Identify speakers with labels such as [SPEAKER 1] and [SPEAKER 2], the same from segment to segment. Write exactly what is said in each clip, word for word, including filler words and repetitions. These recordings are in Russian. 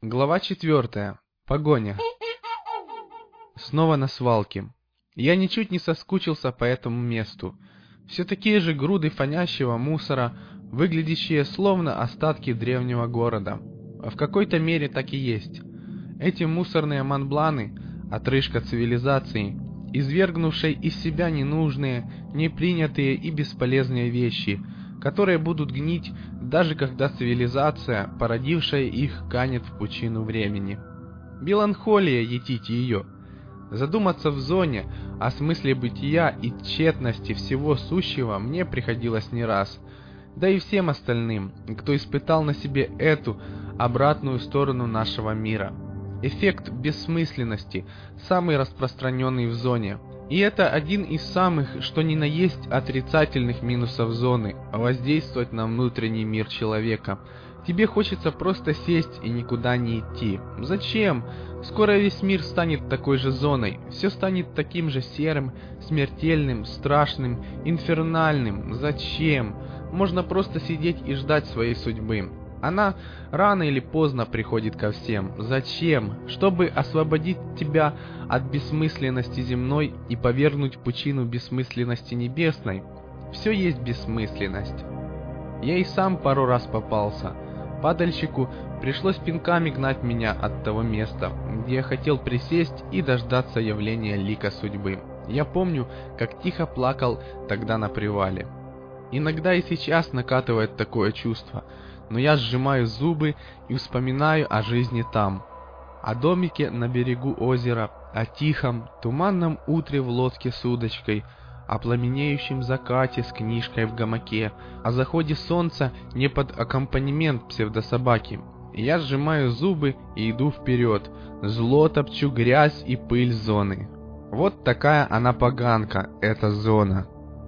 [SPEAKER 1] Глава четвертая. Погоня. Снова на свалке. Я ничуть не соскучился по этому месту. Все такие же груды фонящего мусора, выглядящие словно остатки древнего города. А в какой-то мере так и есть. Эти мусорные манбланы — отрыжка цивилизации, извергнувшей из себя ненужные, непринятые и бесполезные вещи, которые будут гнить, даже когда цивилизация, породившая их, канет в пучину времени. Меланхолия етить ее. Задуматься в зоне о смысле бытия и тщетности всего сущего мне приходилось не раз, да и всем остальным, кто испытал на себе эту обратную сторону нашего мира. Эффект бессмысленности самый распространенный в зоне. И это один из самых, что ни на есть, отрицательных минусов зоны – воздействовать на внутренний мир человека. Тебе хочется просто сесть и никуда не идти. Зачем? Скоро весь мир станет такой же зоной. Все станет таким же серым, смертельным, страшным, инфернальным. Зачем? Можно просто сидеть и ждать своей судьбы. Она рано или поздно приходит ко всем. Зачем? Чтобы освободить тебя от бессмысленности земной и повергнуть в пучину бессмысленности небесной. Все есть бессмысленность. Я и сам пару раз попался. Падальщику пришлось пинками гнать меня от того места, где я хотел присесть и дождаться явления лика судьбы. Я помню, как тихо плакал тогда на привале. Иногда и сейчас накатывает такое чувство, но я сжимаю зубы и вспоминаю о жизни там, о домике на берегу озера, о тихом, туманном утре в лодке с удочкой, о пламенеющем закате с книжкой в гамаке, о заходе солнца не под аккомпанемент псевдособаки. Я сжимаю зубы и иду вперед, зло топчу грязь и пыль зоны. Вот такая она поганка, эта зона.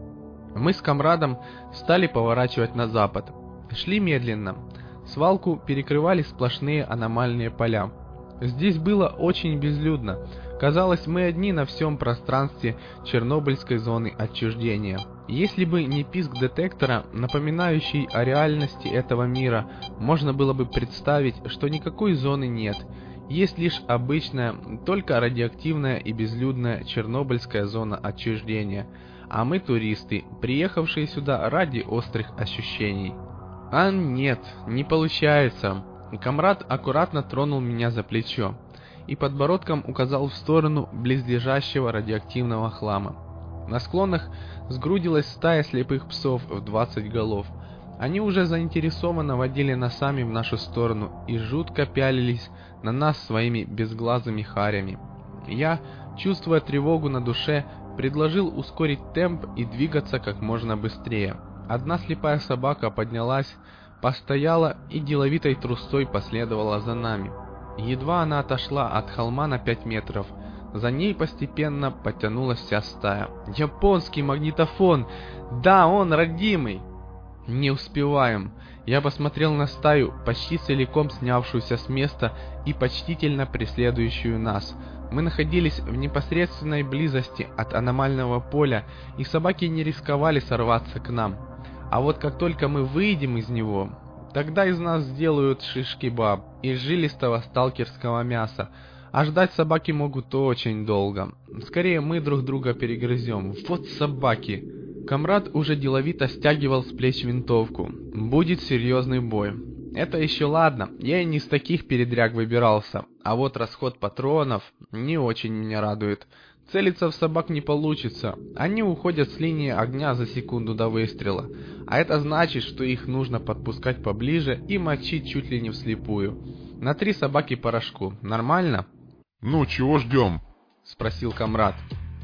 [SPEAKER 1] Мы с комрадом стали поворачивать на запад. Шли медленно. Свалку перекрывали сплошные аномальные поля. Здесь было очень безлюдно. Казалось, мы одни на всем пространстве Чернобыльской зоны отчуждения. Если бы не писк детектора, напоминающий о реальности этого мира, можно было бы представить, что никакой зоны нет. Есть лишь обычная, только радиоактивная и безлюдная Чернобыльская зона отчуждения. А мы туристы, приехавшие сюда ради острых ощущений. А нет, не получается. Комрад аккуратно тронул меня за плечо и подбородком указал в сторону близлежащего радиоактивного хлама. На склонах сгрудилась стая слепых псов в двадцать голов. Они уже заинтересованно водили носами в нашу сторону и жутко пялились на нас своими безглазыми харями. Я, чувствуя тревогу на душе, предложил ускорить темп и двигаться как можно быстрее. Одна слепая собака поднялась, постояла и деловитой трусцой последовала за нами. Едва она отошла от холма на пять метров, за ней постепенно подтянулась вся стая. Японский магнитофон! Да, он родимый! Не успеваем. Я посмотрел на стаю, почти целиком снявшуюся с места и почтительно преследующую нас. Мы находились в непосредственной близости от аномального поля, и собаки не рисковали сорваться к нам. А вот как только мы выйдем из него, тогда из нас сделают шиш-кебаб из жилистого сталкерского мяса, а ждать собаки могут очень долго. Скорее мы друг друга перегрызем. Вот собаки! Комрад уже деловито стягивал с плеч винтовку. Будет серьезный бой. Это еще ладно, я и не с таких передряг выбирался, а вот расход патронов не очень меня радует. Целиться в собак не получится, они уходят с линии огня за секунду до выстрела, а это значит, что их нужно подпускать поближе и мочить чуть ли не вслепую. На три собаки порошку, нормально?
[SPEAKER 2] «Ну, чего ждем?» —
[SPEAKER 1] спросил комрад.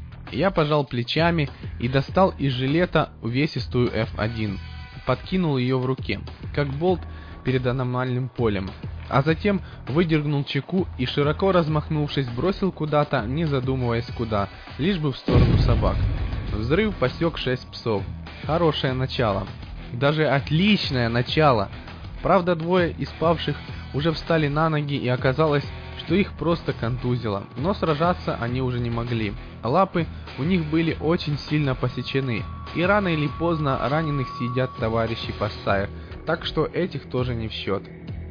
[SPEAKER 1] Я пожал плечами и достал из жилета увесистую эф один, подкинул ее в руке, как болт перед аномальным полем, а затем выдернул чеку и, широко размахнувшись, бросил куда-то, не задумываясь куда, лишь бы в сторону собак. Взрыв посек шесть псов. Хорошее начало. Даже отличное начало. Правда, двое из павших уже встали на ноги, и оказалось, что их просто контузило, но сражаться они уже не могли. Лапы у них были очень сильно посечены, и рано или поздно раненых съедят товарищи по стае, так что этих тоже не в счет.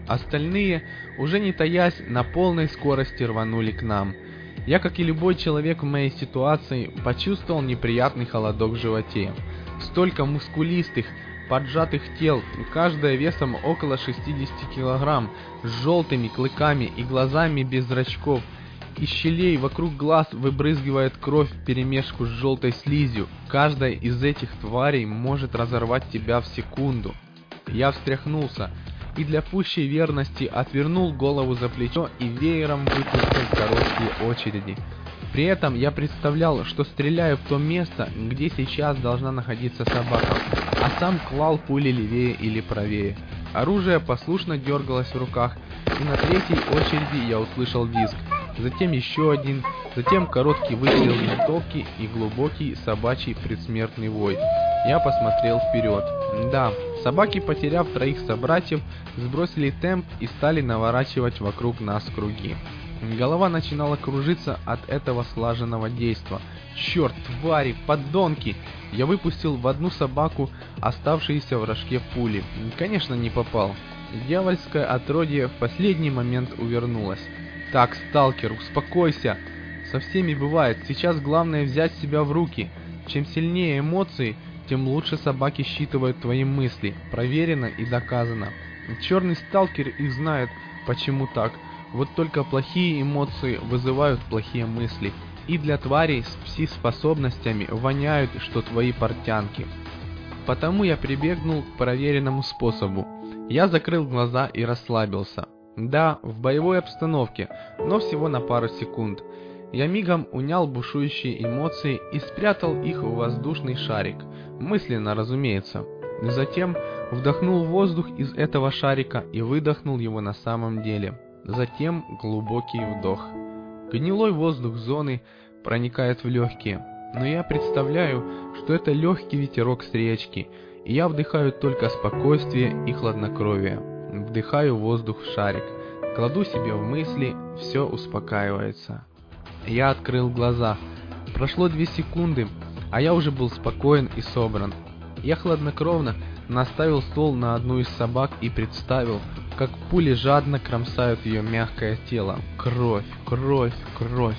[SPEAKER 1] Остальные, уже не таясь, на полной скорости рванули к нам. Я, как и любой человек в моей ситуации, почувствовал неприятный холодок в животе. Столько мускулистых, поджатых тел, каждая весом около шестидесяти килограмм, с желтыми клыками и глазами без зрачков. Из щелей вокруг глаз выбрызгивает кровь вперемешку с желтой слизью. Каждая из этих тварей может разорвать тебя в секунду. Я встряхнулся и для пущей верности отвернул голову за плечо и веером выпустил короткие очереди. При этом я представлял, что стреляю в то место, где сейчас должна находиться собака, а сам клал пули левее или правее. Оружие послушно дергалось в руках, и на третьей очереди я услышал визг. Затем еще один, затем короткий выстрел винтовки и глубокий собачий предсмертный вой. Я посмотрел вперед. Да, собаки, потеряв троих собратьев, сбросили темп и стали наворачивать вокруг нас круги. Голова начинала кружиться от этого слаженного действа. Черт, твари, подонки! Я выпустил в одну собаку оставшиеся в рожке пули. Конечно, не попал. Дьявольское отродье в последний момент увернулось. Так, сталкер, успокойся. Со всеми бывает. Сейчас главное взять себя в руки. Чем сильнее эмоции, тем лучше собаки считывают твои мысли. Проверено и доказано. Черный сталкер их знает, почему так. Вот только плохие эмоции вызывают плохие мысли. И для тварей с пси-способностями воняют, что твои портянки. Потому я прибегнул к проверенному способу. Я закрыл глаза и расслабился. Да, в боевой обстановке, но всего на пару секунд. Я мигом унял бушующие эмоции и спрятал их в воздушный шарик. Мысленно, разумеется. Затем вдохнул воздух из этого шарика и выдохнул его на самом деле. Затем глубокий вдох. Гнилой воздух зоны проникает в легкие, но я представляю, что это легкий ветерок с речки, и я вдыхаю только спокойствие и хладнокровие. Вдыхаю воздух в шарик, кладу себе в мысли, все успокаивается. Я открыл глаза. Прошло две секунды, а я уже был спокоен и собран. Я хладнокровно наставил ствол на одну из собак и представил, как пули жадно кромсают ее мягкое тело. Кровь, кровь, кровь.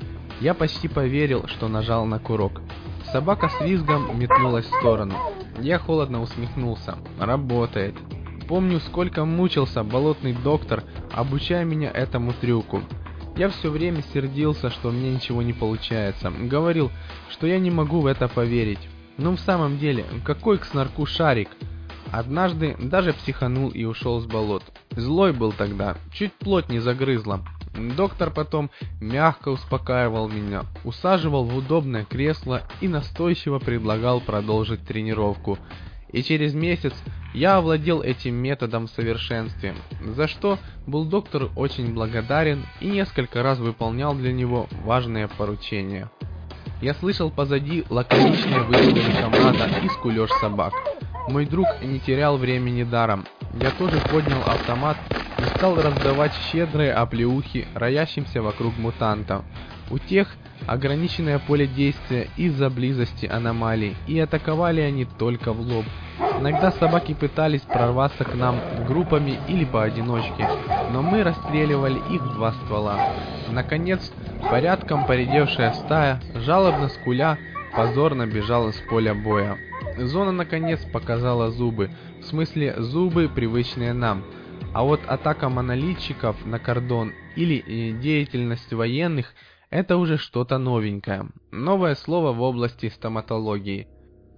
[SPEAKER 1] Я почти поверил, что нажал на курок. Собака с визгом метнулась в сторону. Я холодно усмехнулся. Работает. Помню, сколько мучился болотный доктор, обучая меня этому трюку. Я все время сердился, что мне ничего не получается. Говорил, что я не могу в это поверить. Но в самом деле, какой к снарку шарик? Однажды даже психанул и ушел с болот. Злой был тогда, чуть плоть не загрызла. Доктор потом мягко успокаивал меня, усаживал в удобное кресло и настойчиво предлагал продолжить тренировку. И через месяц я овладел этим методом в совершенстве, за что был доктору очень благодарен и несколько раз выполнял для него важные поручения. Я слышал позади лаконичные выстрелы комрада и скулёж собак. Мой друг не терял времени даром. Я тоже поднял автомат и стал раздавать щедрые оплеухи роящимся вокруг мутантов. У тех ограниченное поле действия из-за близости аномалий, и атаковали они только в лоб. Иногда собаки пытались прорваться к нам группами или поодиночке, но мы расстреливали их в два ствола. Наконец, порядком поредевшая стая, жалобно скуля, позорно бежала с поля боя. Зона наконец показала зубы, в смысле зубы, привычные нам. А вот атака монолитчиков на кордон или деятельность военных – это уже что-то новенькое. Новое слово в области стоматологии.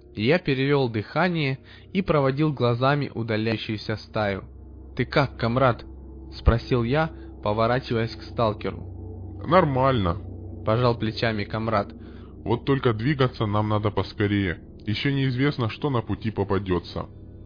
[SPEAKER 1] Я перевел дыхание и проводил глазами удаляющуюся стаю. «Ты как, комрад?» – спросил я, поворачиваясь к сталкеру.
[SPEAKER 2] Нормально.
[SPEAKER 1] Пожал плечами комрад.
[SPEAKER 2] Вот только двигаться нам надо поскорее. Еще неизвестно, что на пути попадется.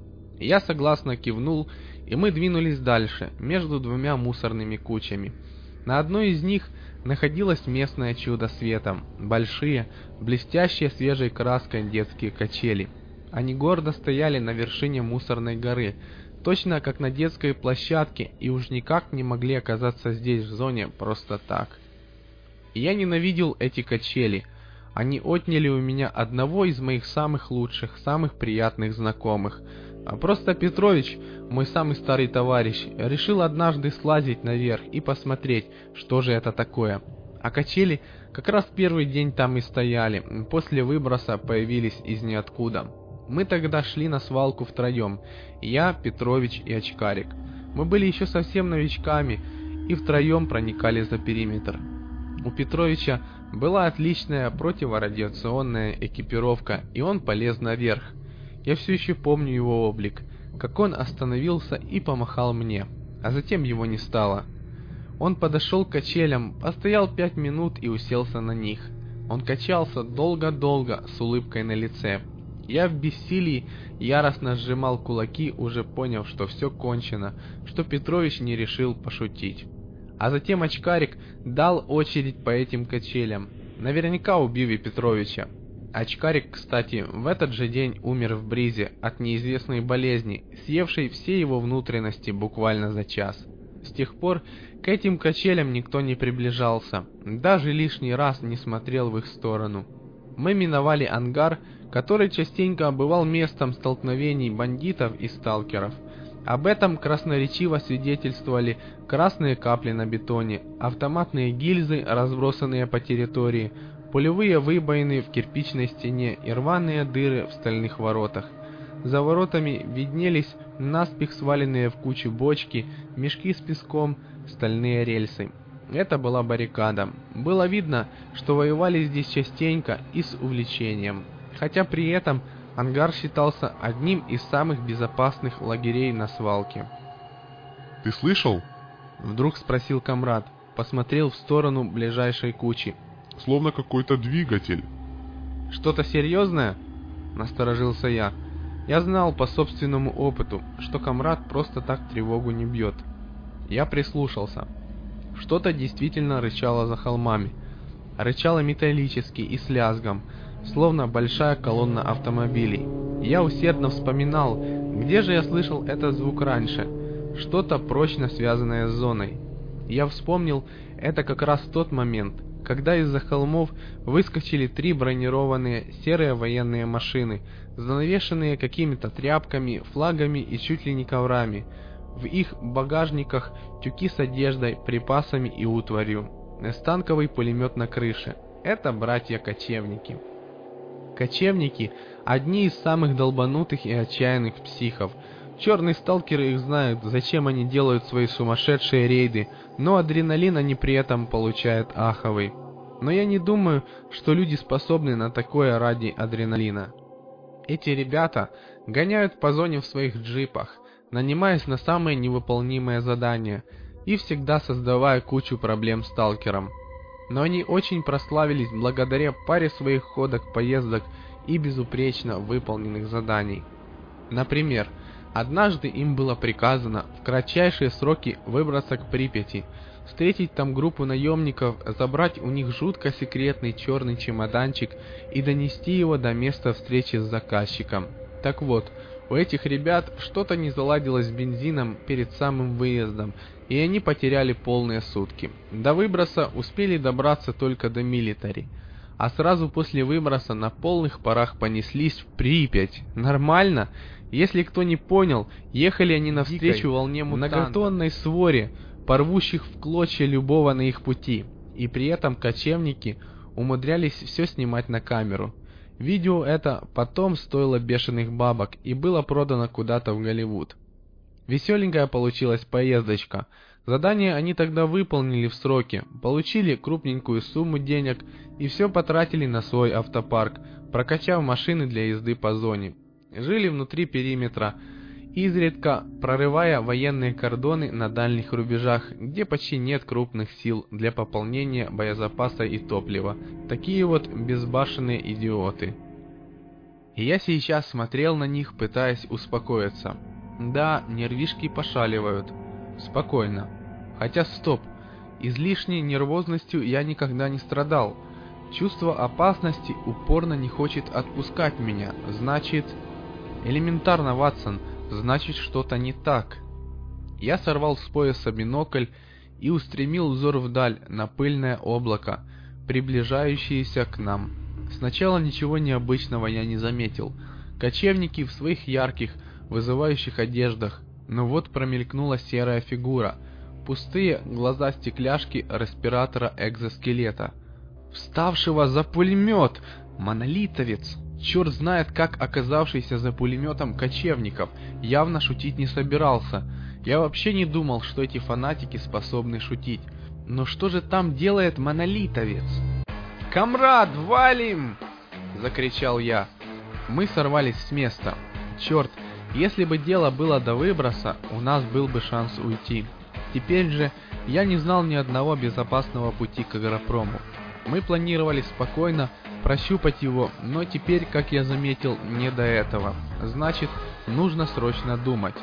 [SPEAKER 1] Я согласно кивнул, и мы двинулись дальше, между двумя мусорными кучами. На одной из них находилось местное чудо света, большие, блестящие свежей краской детские качели. Они гордо стояли на вершине мусорной горы, точно как на детской площадке, и уж никак не могли оказаться здесь в зоне просто так. И я ненавидел эти качели. Они отняли у меня одного из моих самых лучших, самых приятных знакомых. А просто Петрович, мой самый старый товарищ, решил однажды слазить наверх и посмотреть, что же это такое. А качели как раз первый день там и стояли, после выброса появились из ниоткуда. Мы тогда шли на свалку втроем, я, Петрович и Очкарик. Мы были еще совсем новичками и втроем проникали за периметр. У Петровича была отличная противорадиационная экипировка, и он полез наверх. Я все еще помню его облик, как он остановился и помахал мне, а затем его не стало. Он подошел к качелям, постоял пять минут и уселся на них. Он качался долго-долго с улыбкой на лице. Я в бессилии яростно сжимал кулаки, уже поняв, что все кончено, что Петрович не решил пошутить. А затем Очкарик дал очередь по этим качелям, наверняка убив и Петровича. Очкарик, кстати, в этот же день умер в бризе от неизвестной болезни, съевшей все его внутренности буквально за час. С тех пор к этим качелям никто не приближался, даже лишний раз не смотрел в их сторону. Мы миновали ангар, который частенько бывал местом столкновений бандитов и сталкеров. Об этом красноречиво свидетельствовали красные капли на бетоне, автоматные гильзы, разбросанные по территории, пулевые выбоины в кирпичной стене и рваные дыры в стальных воротах. За воротами виднелись наспех сваленные в кучу бочки, мешки с песком, стальные рельсы. Это была баррикада. Было видно, что воевали здесь частенько и с увлечением, хотя при этом ангар считался одним из самых безопасных лагерей на свалке.
[SPEAKER 2] «Ты слышал?»
[SPEAKER 1] Вдруг спросил комрад, посмотрел в сторону ближайшей кучи.
[SPEAKER 2] «Словно какой-то двигатель».
[SPEAKER 1] «Что-то серьезное?» Насторожился я. Я знал по собственному опыту, что комрад просто так тревогу не бьет. Я прислушался. Что-то действительно рычало за холмами. Рычало металлически и с лязгом, словно большая колонна автомобилей. Я усердно вспоминал, где же я слышал этот звук раньше. Что-то прочно связанное с зоной. Я вспомнил это как раз в тот момент, когда из-за холмов выскочили три бронированные серые военные машины, занавешенные какими-то тряпками, флагами и чуть ли не коврами. В их багажниках тюки с одеждой, припасами и утварью. Станковый пулемет на крыше. Это братья-кочевники. Кочевники – одни из самых долбанутых и отчаянных психов. Черные сталкеры их знают, зачем они делают свои сумасшедшие рейды, но адреналин они при этом получают аховый. Но я не думаю, что люди способны на такое ради адреналина. Эти ребята гоняют по зоне в своих джипах, нанимаясь на самые невыполнимые задания и всегда создавая кучу проблем сталкерам. Но они очень прославились благодаря паре своих ходок-поездок и безупречно выполненных заданий. Например, однажды им было приказано в кратчайшие сроки выбраться к Припяти, встретить там группу наемников, забрать у них жутко секретный черный чемоданчик и донести его до места встречи с заказчиком. Так вот, у этих ребят что-то не заладилось с бензином перед самым выездом, и они потеряли полные сутки. До выброса успели добраться только до Милитари, а сразу после выброса на полных парах понеслись в Припять. Нормально? Если кто не понял, ехали они навстречу Дикой, волне мутантов, многотонной своре, порвущих в клочья любого на их пути, и при этом кочевники умудрялись все снимать на камеру. Видео это потом стоило бешеных бабок и было продано куда-то в Голливуд. Веселенькая получилась поездочка. Задание они тогда выполнили в сроки, получили крупненькую сумму денег и все потратили на свой автопарк, прокачав машины для езды по зоне. Жили внутри периметра, изредка прорывая военные кордоны на дальних рубежах, где почти нет крупных сил для пополнения боезапаса и топлива. Такие вот безбашенные идиоты. И я сейчас смотрел на них, пытаясь успокоиться. Да, нервишки пошаливают. Спокойно. Хотя стоп, излишней нервозностью я никогда не страдал. Чувство опасности упорно не хочет отпускать меня. Значит... Элементарно, Ватсон, значит что-то не так. Я сорвал с пояса бинокль и устремил взор вдаль на пыльное облако, приближающееся к нам. Сначала ничего необычного я не заметил. Кочевники в своих ярких, вызывающих одеждах, но вот промелькнула серая фигура, пустые глаза-стекляшки респиратора экзоскелета, вставшего за пулемет, монолитовец. Черт знает, как оказавшийся за пулеметом кочевников, явно шутить не собирался. Я вообще не думал, что эти фанатики способны шутить. Но что же там делает монолитовец? «Камрад, валим!» — закричал я. Мы сорвались с места. Черт, если бы дело было до выброса, у нас был бы шанс уйти. Теперь же я не знал ни одного безопасного пути к агропрому. Мы планировали спокойно прощупать его, но теперь, как я заметил, не до этого. Значит, нужно срочно думать.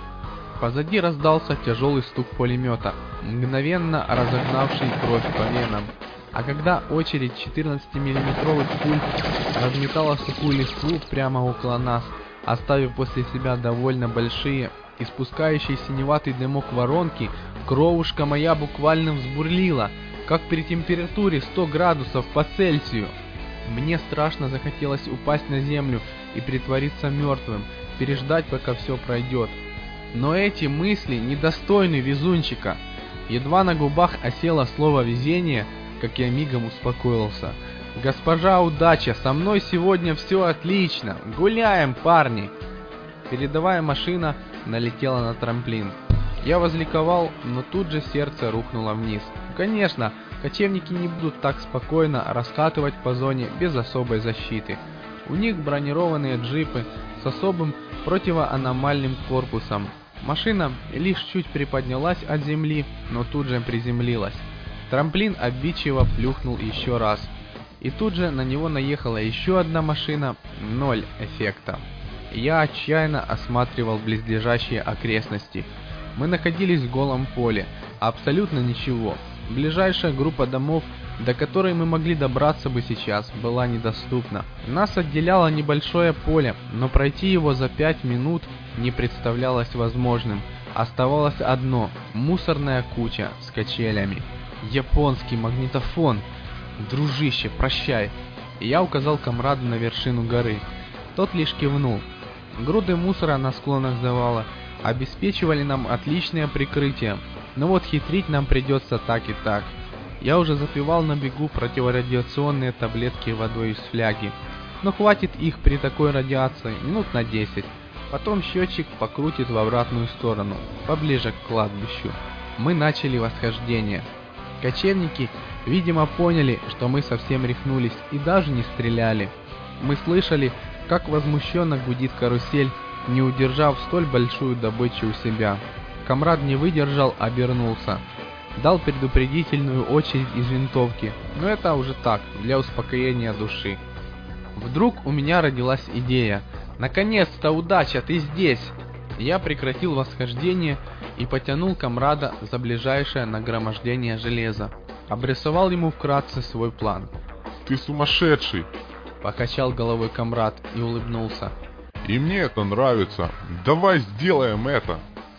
[SPEAKER 1] Позади раздался тяжелый стук пулемета, мгновенно разогнавший кровь по венам. А когда очередь четырнадцатимиллиметровых пуль разметала сухую листву прямо около нас, оставив после себя довольно большие, испускающие синеватый дымок воронки, кровушка моя буквально взбурлила, как при температуре сто градусов по Цельсию. Мне страшно захотелось упасть на землю и притвориться мертвым, переждать, пока все пройдет. Но эти мысли недостойны везунчика. Едва на губах осело слово «везение», как я мигом успокоился. «Госпожа удача, со мной сегодня все отлично! Гуляем, парни!» Передовая машина налетела на трамплин. Я возликовал, но тут же сердце рухнуло вниз. Конечно, кочевники не будут так спокойно раскатывать по зоне без особой защиты. У них бронированные джипы с особым противоаномальным корпусом. Машина лишь чуть приподнялась от земли, но тут же приземлилась. Трамплин обидчиво плюхнул еще раз. И тут же на него наехала еще одна машина, ноль эффекта. Я отчаянно осматривал близлежащие окрестности. Мы находились в голом поле, абсолютно ничего. Ближайшая группа домов, до которой мы могли добраться бы сейчас, была недоступна. Нас отделяло небольшое поле, но пройти его за пять минут не представлялось возможным. Оставалось одно – мусорная куча с качелями. Японский магнитофон. Дружище, прощай. И я указал комраду на вершину горы. Тот лишь кивнул. Груды мусора на склонах завала обеспечивали нам отличное прикрытие, но вот хитрить нам придется так и так. Я уже запивал на бегу противорадиационные таблетки водой из фляги, но хватит их при такой радиации минут на десять. Потом счетчик покрутит в обратную сторону, поближе к кладбищу. Мы начали восхождение. Кочевники, видимо, поняли, что мы совсем рехнулись и даже не стреляли. Мы слышали, как возмущенно гудит карусель, не удержав столь большую добычу у себя. Камрад не выдержал, обернулся. Дал предупредительную очередь из винтовки, но это уже так, для успокоения души. Вдруг у меня родилась идея. «Наконец-то, удача, ты здесь!» Я прекратил восхождение и потянул комрада за ближайшее нагромождение железа. Обрисовал ему вкратце свой план.
[SPEAKER 2] «Ты сумасшедший!»
[SPEAKER 1] Покачал головой комрад и улыбнулся.
[SPEAKER 2] «И мне это нравится. Давай сделаем это!»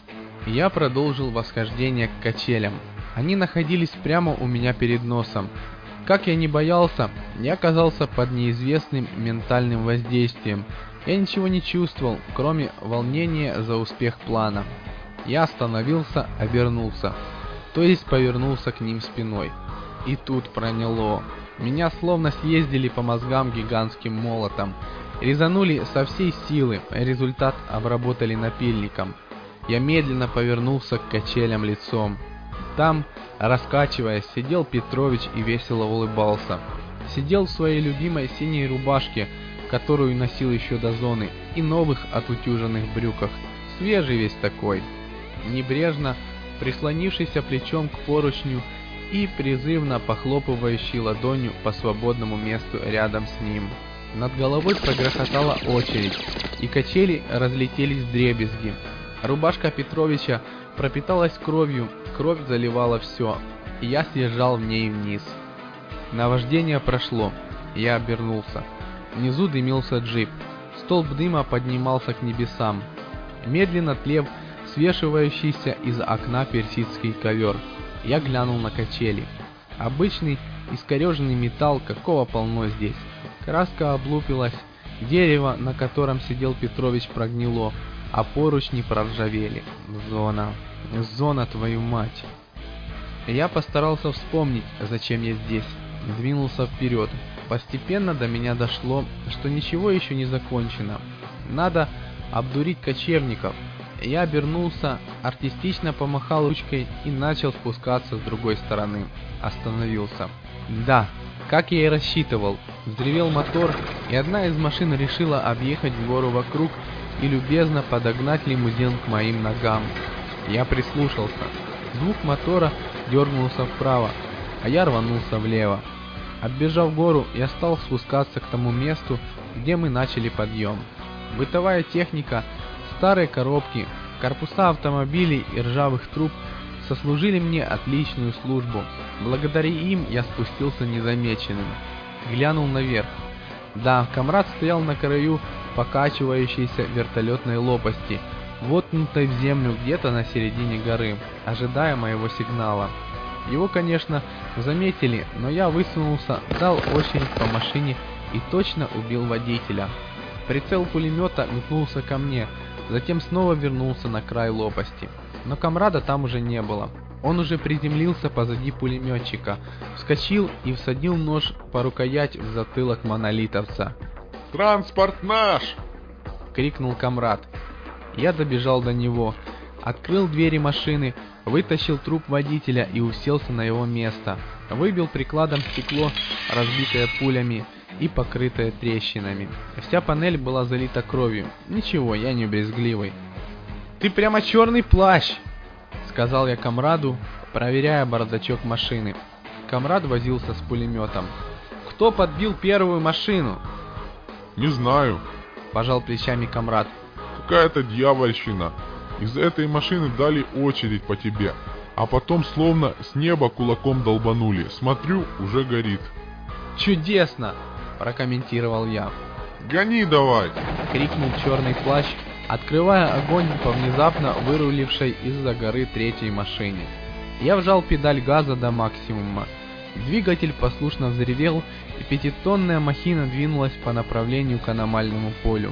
[SPEAKER 1] Я продолжил восхождение к качелям. Они находились прямо у меня перед носом. Как я не боялся, я оказался под неизвестным ментальным воздействием. Я ничего не чувствовал, кроме волнения за успех плана. Я остановился, обернулся, то есть повернулся к ним спиной. И тут проняло. Меня словно съездили по мозгам гигантским молотом. Резанули со всей силы, результат обработали напильником. Я медленно повернулся к качелям лицом. Там, раскачиваясь, сидел Петрович и весело улыбался. Сидел в своей любимой синей рубашке, которую носил еще до зоны, и новых отутюженных брюках, свежий весь такой, небрежно прислонившийся плечом к поручню и призывно похлопывающий ладонью по свободному месту рядом с ним. Над головой прогрохотала очередь, и качели разлетелись вдребезги. Рубашка Петровича пропиталась кровью, кровь заливала все, и я съезжал в ней вниз. Наваждение прошло, я обернулся. Внизу дымился джип. Столб дыма поднимался к небесам, медленно тлев свешивающийся из окна персидский ковер. Я глянул на качели. Обычный искореженный металл, какого полно здесь. Краска облупилась, дерево, на котором сидел Петрович, прогнило. а поручни проржавели. Зона. Зона, твою мать. Я постарался вспомнить, зачем я здесь. Двинулся вперед. Постепенно до меня дошло, что ничего еще не закончено. Надо обдурить кочевников. Я обернулся, артистично помахал ручкой и начал спускаться с другой стороны. Остановился. Да, как я и рассчитывал. Взревел мотор, и одна из машин решила объехать гору вокруг и любезно подогнать лимузин к моим ногам. Я прислушался. Звук мотора дернулся вправо, а я рванулся влево. Оббежав гору, я стал спускаться к тому месту, где мы начали подъем. Бытовая техника, старые коробки, корпуса автомобилей и ржавых труб сослужили мне отличную службу. Благодаря им я спустился незамеченным. Глянул наверх. Да, комрад стоял на краю покачивающейся вертолетной лопасти, воткнутой в землю где-то на середине горы, ожидая моего сигнала. Его, конечно, заметили, но я высунулся, дал очередь по машине и точно убил водителя. Прицел пулемета метнулся ко мне, затем снова вернулся на край лопасти. Но комрада там уже не было. Он уже приземлился позади пулеметчика, вскочил и всадил нож по рукоять в затылок монолитовца.
[SPEAKER 2] «Транспорт наш!»
[SPEAKER 1] — крикнул комрад. Я добежал до него, открыл двери машины, вытащил труп водителя и уселся на его место. Выбил прикладом стекло, разбитое пулями и покрытое трещинами. Вся панель была залита кровью. Ничего, я не брезгливый. «Ты прямо черный плащ!» — сказал я комраду, проверяя бардачок машины. Комрад возился с пулеметом. «Кто подбил первую машину?»
[SPEAKER 2] «Не знаю»,
[SPEAKER 1] — пожал плечами комрад.
[SPEAKER 2] «Какая-то дьявольщина. Из этой машины дали очередь по тебе, а потом словно с неба кулаком долбанули. Смотрю, уже горит».
[SPEAKER 1] «Чудесно!» — прокомментировал я.
[SPEAKER 2] «Гони давай!»
[SPEAKER 1] — крикнул черный плащ, открывая огонь по внезапно вырулившей из-за горы третьей машине. Я вжал педаль газа до максимума. Двигатель послушно взревел, и пятитонная махина двинулась по направлению к аномальному полю.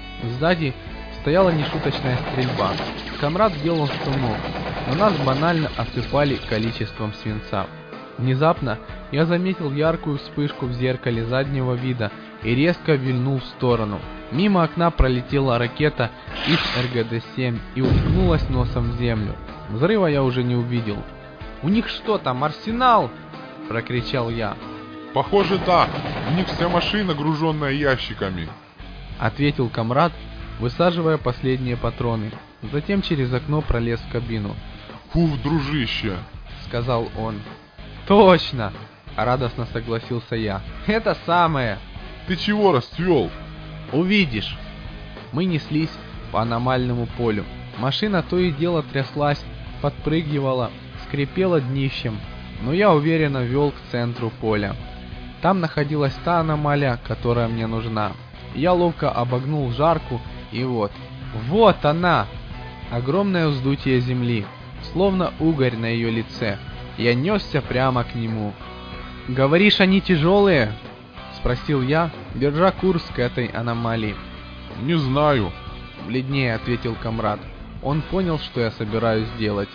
[SPEAKER 1] Сзади стояла нешуточная стрельба. Комрад делал что мог, но нас банально осыпали количеством свинца. Внезапно я заметил яркую вспышку в зеркале заднего вида и резко вильнул в сторону. Мимо окна пролетела ракета из эр гэ дэ семь и уткнулась носом в землю. Взрыва я уже не увидел. «У них что там, арсенал?» — прокричал я.
[SPEAKER 2] «Похоже, да. У них вся машина, груженная ящиками»,
[SPEAKER 1] — ответил комрад, высаживая последние патроны. Затем через окно пролез в кабину.
[SPEAKER 2] «Фуф, дружище!»
[SPEAKER 1] — сказал он. «Точно!» — радостно согласился я. «Это самое!»
[SPEAKER 2] «Ты чего расцвел?»
[SPEAKER 1] «Увидишь!» Мы неслись по аномальному полю. Машина то и дело тряслась, подпрыгивала, скрипела днищем, но я уверенно вел к центру поля. Там находилась та аномалия, которая мне нужна. Я ловко обогнул жарку, и вот, вот она! Огромное вздутие земли, словно угорь на ее лице. Я несся прямо к нему. «Говоришь, они тяжелые?» — спросил я, держа курс к этой аномалии.
[SPEAKER 2] «Не знаю»,
[SPEAKER 1] — бледнее ответил комрад. Он понял, что я собираюсь делать.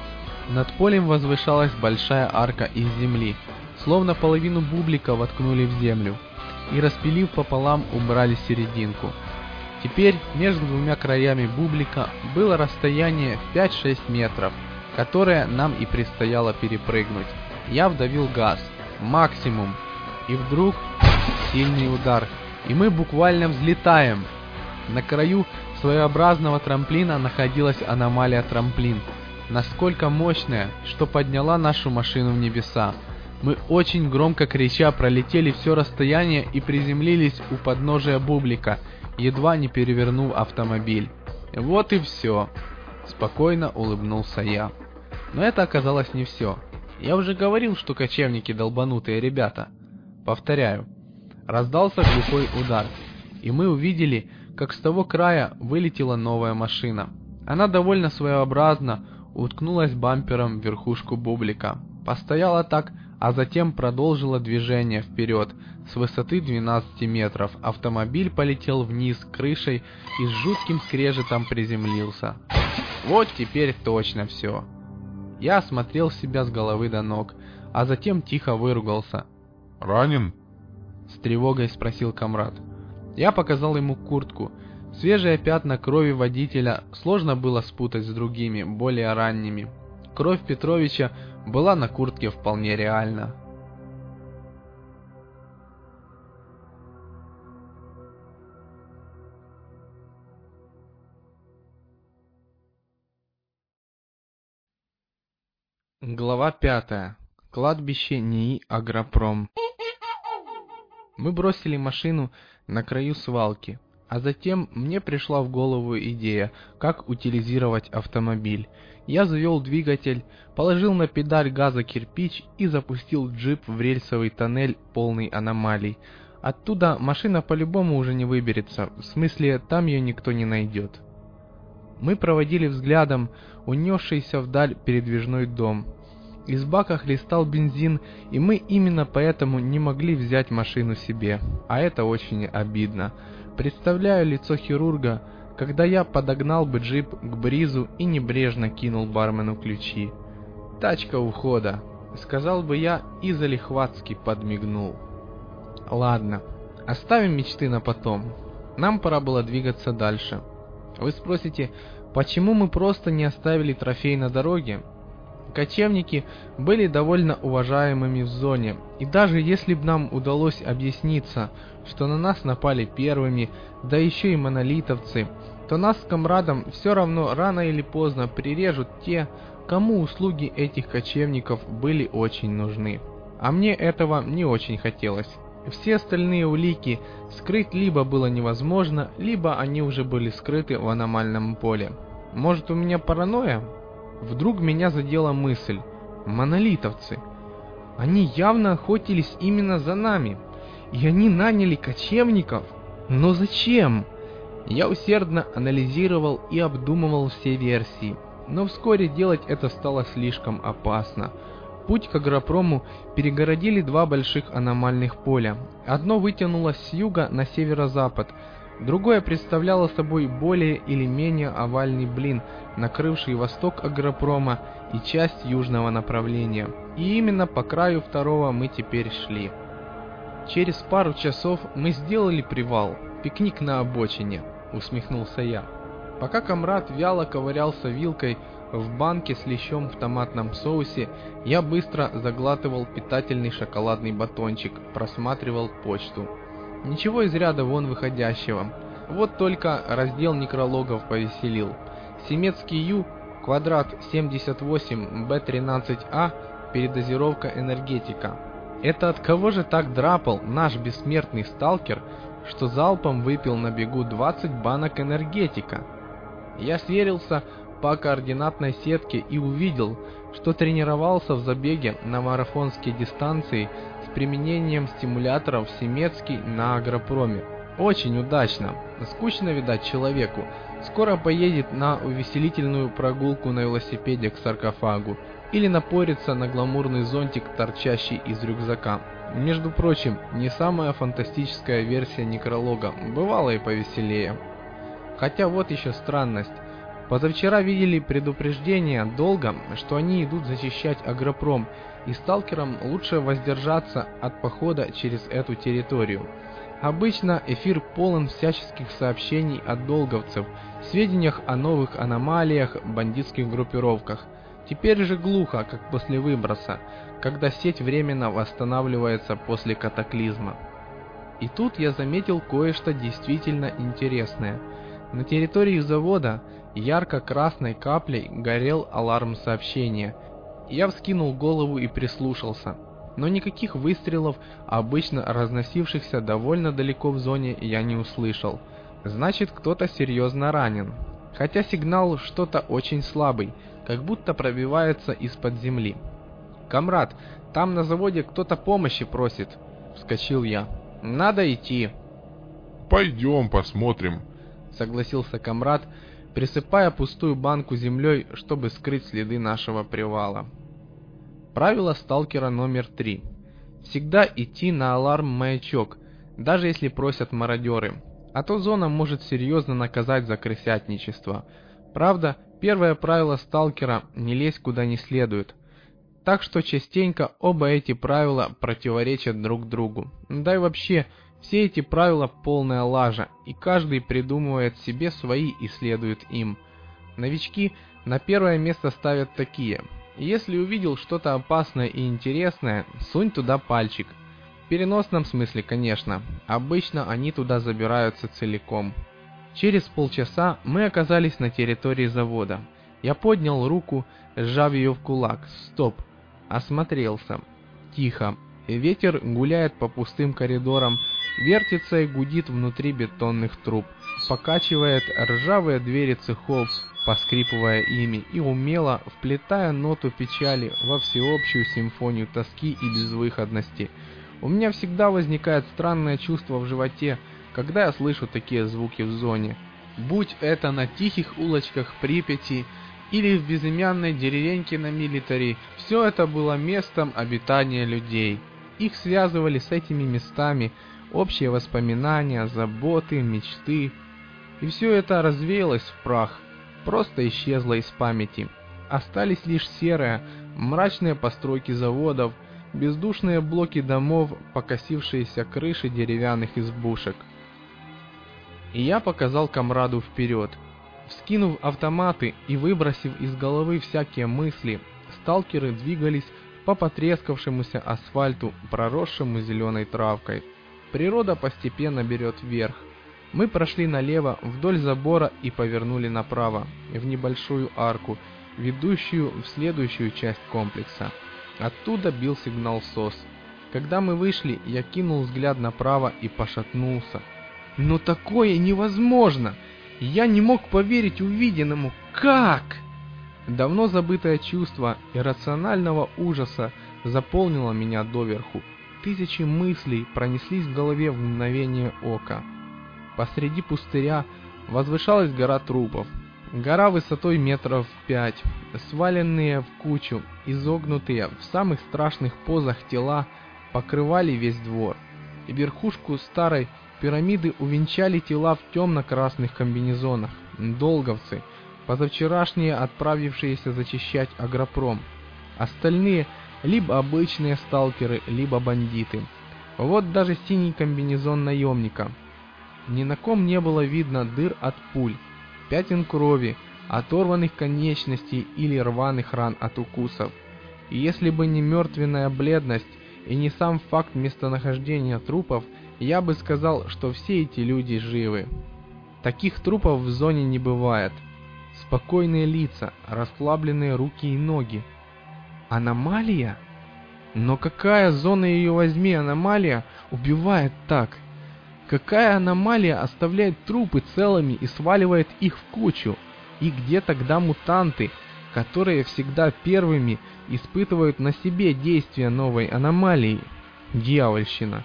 [SPEAKER 1] Над полем возвышалась большая арка из земли, словно половину бублика воткнули в землю и, распилив пополам, убрали серединку. Теперь между двумя краями бублика было расстояние в пять-шесть метров, которое нам и предстояло перепрыгнуть. Я вдавил газ, максимум, и вдруг сильный удар, и мы буквально взлетаем. На краю своеобразного трамплина находилась аномалия трамплин, насколько мощная, что подняла нашу машину в небеса. Мы очень громко крича пролетели все расстояние и приземлились у подножия бублика, едва не перевернув автомобиль. Вот и все. Спокойно улыбнулся я. Но это оказалось не все. Я уже говорил, что кочевники долбанутые ребята. Повторяю. Раздался глухой удар, и мы увидели, как с того края вылетела новая машина. Она довольно своеобразно уткнулась бампером в верхушку бублика. Постояла так, а затем продолжила движение вперед. С высоты двенадцати метров автомобиль полетел вниз крышей и с жутким скрежетом приземлился. Вот теперь точно все. Я осмотрел себя с головы до ног, а затем тихо выругался.
[SPEAKER 2] «Ранен?»
[SPEAKER 1] — с тревогой спросил комрад. Я показал ему куртку. Свежие пятна крови водителя сложно было спутать с другими, более ранними. Кровь Петровича была на куртке вполне реальна. Глава пятая. Кладбище НИИ «Агропром». Мы бросили машину на краю свалки, а затем мне пришла в голову идея, как утилизировать автомобиль. Я завел двигатель, положил на педаль газа кирпич и запустил джип в рельсовый тоннель, полный аномалий. Оттуда машина по-любому уже не выберется, в смысле, там ее никто не найдет. Мы проводили взглядом унесшийся вдаль передвижной дом. Из бака хлестал бензин, и мы именно поэтому не могли взять машину себе, а это очень обидно. Представляю лицо хирурга, когда я подогнал бы джип к бризу и небрежно кинул бармену ключи. «Тачка у входа», — сказал бы я и залихватски подмигнул. Ладно, оставим мечты на потом. Нам пора было двигаться дальше. Вы спросите, почему мы просто не оставили трофей на дороге? Кочевники были довольно уважаемыми в зоне, и даже если бы нам удалось объясниться, что на нас напали первыми, да еще и монолитовцы, то нас с комрадом все равно рано или поздно прирежут те, кому услуги этих кочевников были очень нужны. А мне этого не очень хотелось. Все остальные улики скрыть либо было невозможно, либо они уже были скрыты в аномальном поле. Может, у меня паранойя? Вдруг меня задела мысль. Монолитовцы. Они явно охотились именно за нами. И они наняли кочевников. Но зачем? Я усердно анализировал и обдумывал все версии. Но вскоре делать это стало слишком опасно. Путь к агропрому перегородили два больших аномальных поля. Одно вытянулось с юга на северо-запад, другое представляло собой более или менее овальный блин, накрывший восток агропрома и часть южного направления. И именно по краю второго мы теперь шли. Через пару часов мы сделали привал, пикник на обочине, усмехнулся я. Пока комрад вяло ковырялся вилкой в банке с лещом в томатном соусе, я быстро заглатывал питательный шоколадный батончик, просматривал почту. Ничего из ряда вон выходящего. Вот только раздел некрологов повеселил. Семецкий Ю, квадрат семьдесят восемь Б тринадцать А, передозировка энергетика. Это от кого же так драпал наш бессмертный сталкер, что залпом выпил на бегу двадцать банок энергетика? Я сверился по координатной сетке и увидел, что тренировался в забеге на марафонские дистанции с применением стимуляторов Семецкий на агропроме. Очень удачно. Скучно, видать, человеку. Скоро поедет на увеселительную прогулку на велосипеде к саркофагу или напорится на гламурный зонтик, торчащий из рюкзака. Между прочим, не самая фантастическая версия некролога, бывало и повеселее. Хотя вот еще странность. Позавчера видели предупреждение долго, что они идут защищать агропром, и сталкерам лучше воздержаться от похода через эту территорию. Обычно эфир полон всяческих сообщений от долговцев, сведениях о новых аномалиях, бандитских группировках. Теперь же глухо, как после выброса, когда сеть временно восстанавливается после катаклизма. И тут я заметил кое-что действительно интересное. На территории завода ярко-красной каплей горел аларм сообщения. Я вскинул голову и прислушался. Но никаких выстрелов, обычно разносившихся довольно далеко в зоне, я не услышал. Значит, кто-то серьезно ранен. Хотя сигнал что-то очень слабый, как будто пробивается из-под земли. «Камрад, там на заводе кто-то помощи просит», — вскочил я. «Надо идти».
[SPEAKER 2] «Пойдем посмотрим»,
[SPEAKER 1] — согласился комрад, присыпая пустую банку землей, чтобы скрыть следы нашего привала. Правило сталкера номер три. Всегда идти на аларм-маячок, даже если просят мародеры, а то зона может серьезно наказать за крысятничество. Правда, первое правило сталкера – не лезь куда не следует. Так что частенько оба эти правила противоречат друг другу. Да и вообще, все эти правила полная лажа, и каждый придумывает себе свои и следует им. Новички на первое место ставят такие: если увидел что-то опасное и интересное, сунь туда пальчик. В переносном смысле, конечно, обычно они туда забираются целиком. Через полчаса мы оказались на территории завода. Я поднял руку, сжав ее в кулак. Стоп. Осмотрелся. Тихо. Ветер гуляет по пустым коридорам, вертится и гудит внутри бетонных труб, покачивает ржавые двери цехов, поскрипывая ими и умело вплетая ноту печали во всеобщую симфонию тоски и безвыходности. У меня всегда возникает странное чувство в животе, когда я слышу такие звуки в зоне. Будь это на тихих улочках Припяти или в безымянной деревеньке на Милитари, все это было местом обитания людей. Их связывали с этими местами общие воспоминания, заботы, мечты. И все это развеялось в прах, просто исчезло из памяти. Остались лишь серые, мрачные постройки заводов, бездушные блоки домов, покосившиеся крыши деревянных избушек. И я показал комраду вперед. Вскинув автоматы и выбросив из головы всякие мысли, сталкеры двигались по потрескавшемуся асфальту, проросшему зеленой травкой. Природа постепенно берет вверх. Мы прошли налево вдоль забора и повернули направо, в небольшую арку, ведущую в следующую часть комплекса. Оттуда бил сигнал СОС. Когда мы вышли, я кинул взгляд направо и пошатнулся. Но такое невозможно! Я не мог поверить увиденному. Как? Давно забытое чувство иррационального ужаса заполнило меня доверху. Тысячи мыслей пронеслись в голове в мгновение ока. Посреди пустыря возвышалась гора трупов. Гора высотой метров пять, сваленные в кучу, изогнутые в самых страшных позах тела, покрывали весь двор. И верхушку старой пирамиды увенчали тела в темно-красных комбинезонах, долговцы, позавчерашние отправившиеся зачищать агропром. Остальные либо обычные сталкеры, либо бандиты. Вот даже синий комбинезон наемника. Ни на ком не было видно дыр от пуль, пятен крови, оторванных конечностей или рваных ран от укусов. И если бы не мертвенная бледность и не сам факт местонахождения трупов, я бы сказал, что все эти люди живы. Таких трупов в зоне не бывает. Спокойные лица, расслабленные руки и ноги. Аномалия? Но какая, зона ее возьми, аномалия убивает так? Какая аномалия оставляет трупы целыми и сваливает их в кучу? И где тогда мутанты, которые всегда первыми испытывают на себе действия новой аномалии? Дьявольщина.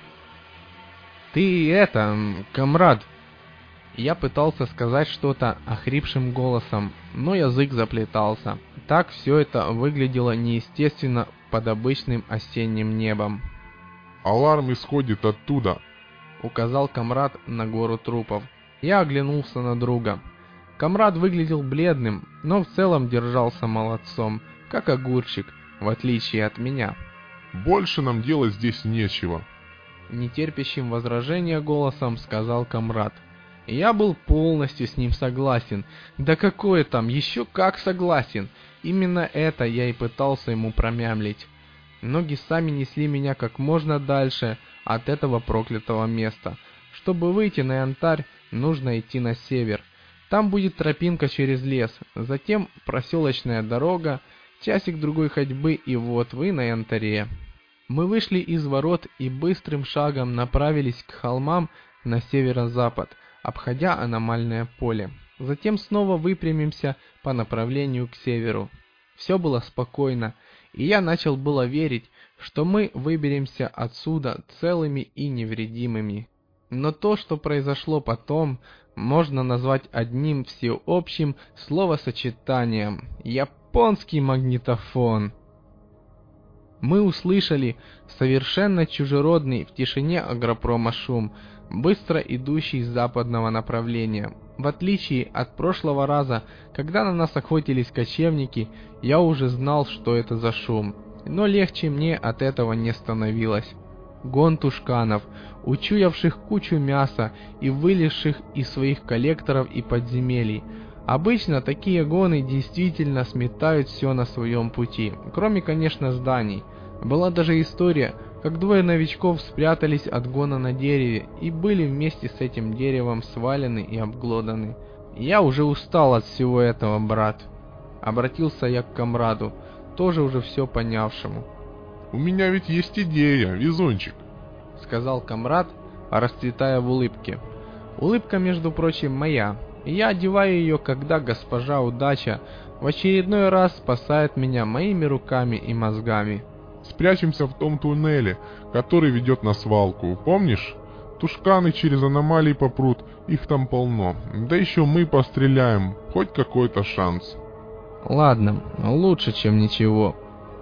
[SPEAKER 1] Ты это, комрад. Я пытался сказать что-то охрипшим голосом, но язык заплетался. Так все это выглядело неестественно под обычным осенним небом.
[SPEAKER 2] Аларм исходит оттуда,
[SPEAKER 1] указал комрад на гору трупов. Я оглянулся на друга. Комрад выглядел бледным, но в целом держался молодцом, как огурчик, в отличие от меня.
[SPEAKER 2] Больше нам делать здесь нечего.
[SPEAKER 1] Нетерпящим возражения голосом сказал комрад. Я был полностью с ним согласен. Да какое там, еще как согласен. Именно это я и пытался ему промямлить. Ноги сами несли меня как можно дальше от этого проклятого места. Чтобы выйти на Янтарь, нужно идти на север. Там будет тропинка через лес, затем проселочная дорога, часик-другой ходьбы, и вот вы на Янтаре. Мы вышли из ворот и быстрым шагом направились к холмам на северо-запад, обходя аномальное поле. Затем снова выпрямимся по направлению к северу. Все было спокойно, и я начал было верить, что мы выберемся отсюда целыми и невредимыми. Но то, что произошло потом, можно назвать одним всеобщим словосочетанием – японский магнитофон. Мы услышали совершенно чужеродный в тишине агропрома шум, быстро идущий с западного направления. В отличие от прошлого раза, когда на нас охотились кочевники, я уже знал, что это за шум, но легче мне от этого не становилось. Гон тушканов, учуявших кучу мяса и вылезших из своих коллекторов и подземелий. Обычно такие гоны действительно сметают все на своем пути, кроме, конечно, зданий. Была даже история, как двое новичков спрятались от гона на дереве и были вместе с этим деревом свалены и обглоданы. «Я уже устал от всего этого, брат», — обратился я к комраду, тоже уже все понявшему.
[SPEAKER 2] «У меня ведь есть идея, везунчик»,
[SPEAKER 1] — сказал комрад, расцветая в улыбке. Улыбка, между прочим, моя, и я одеваю ее, когда госпожа Удача в очередной раз спасает меня моими руками и мозгами.
[SPEAKER 2] «Спрячемся в том туннеле, который ведет на свалку, помнишь? Тушканы через аномалии попрут, их там полно. Да еще мы постреляем, хоть какой-то шанс».
[SPEAKER 1] «Ладно, лучше, чем ничего»,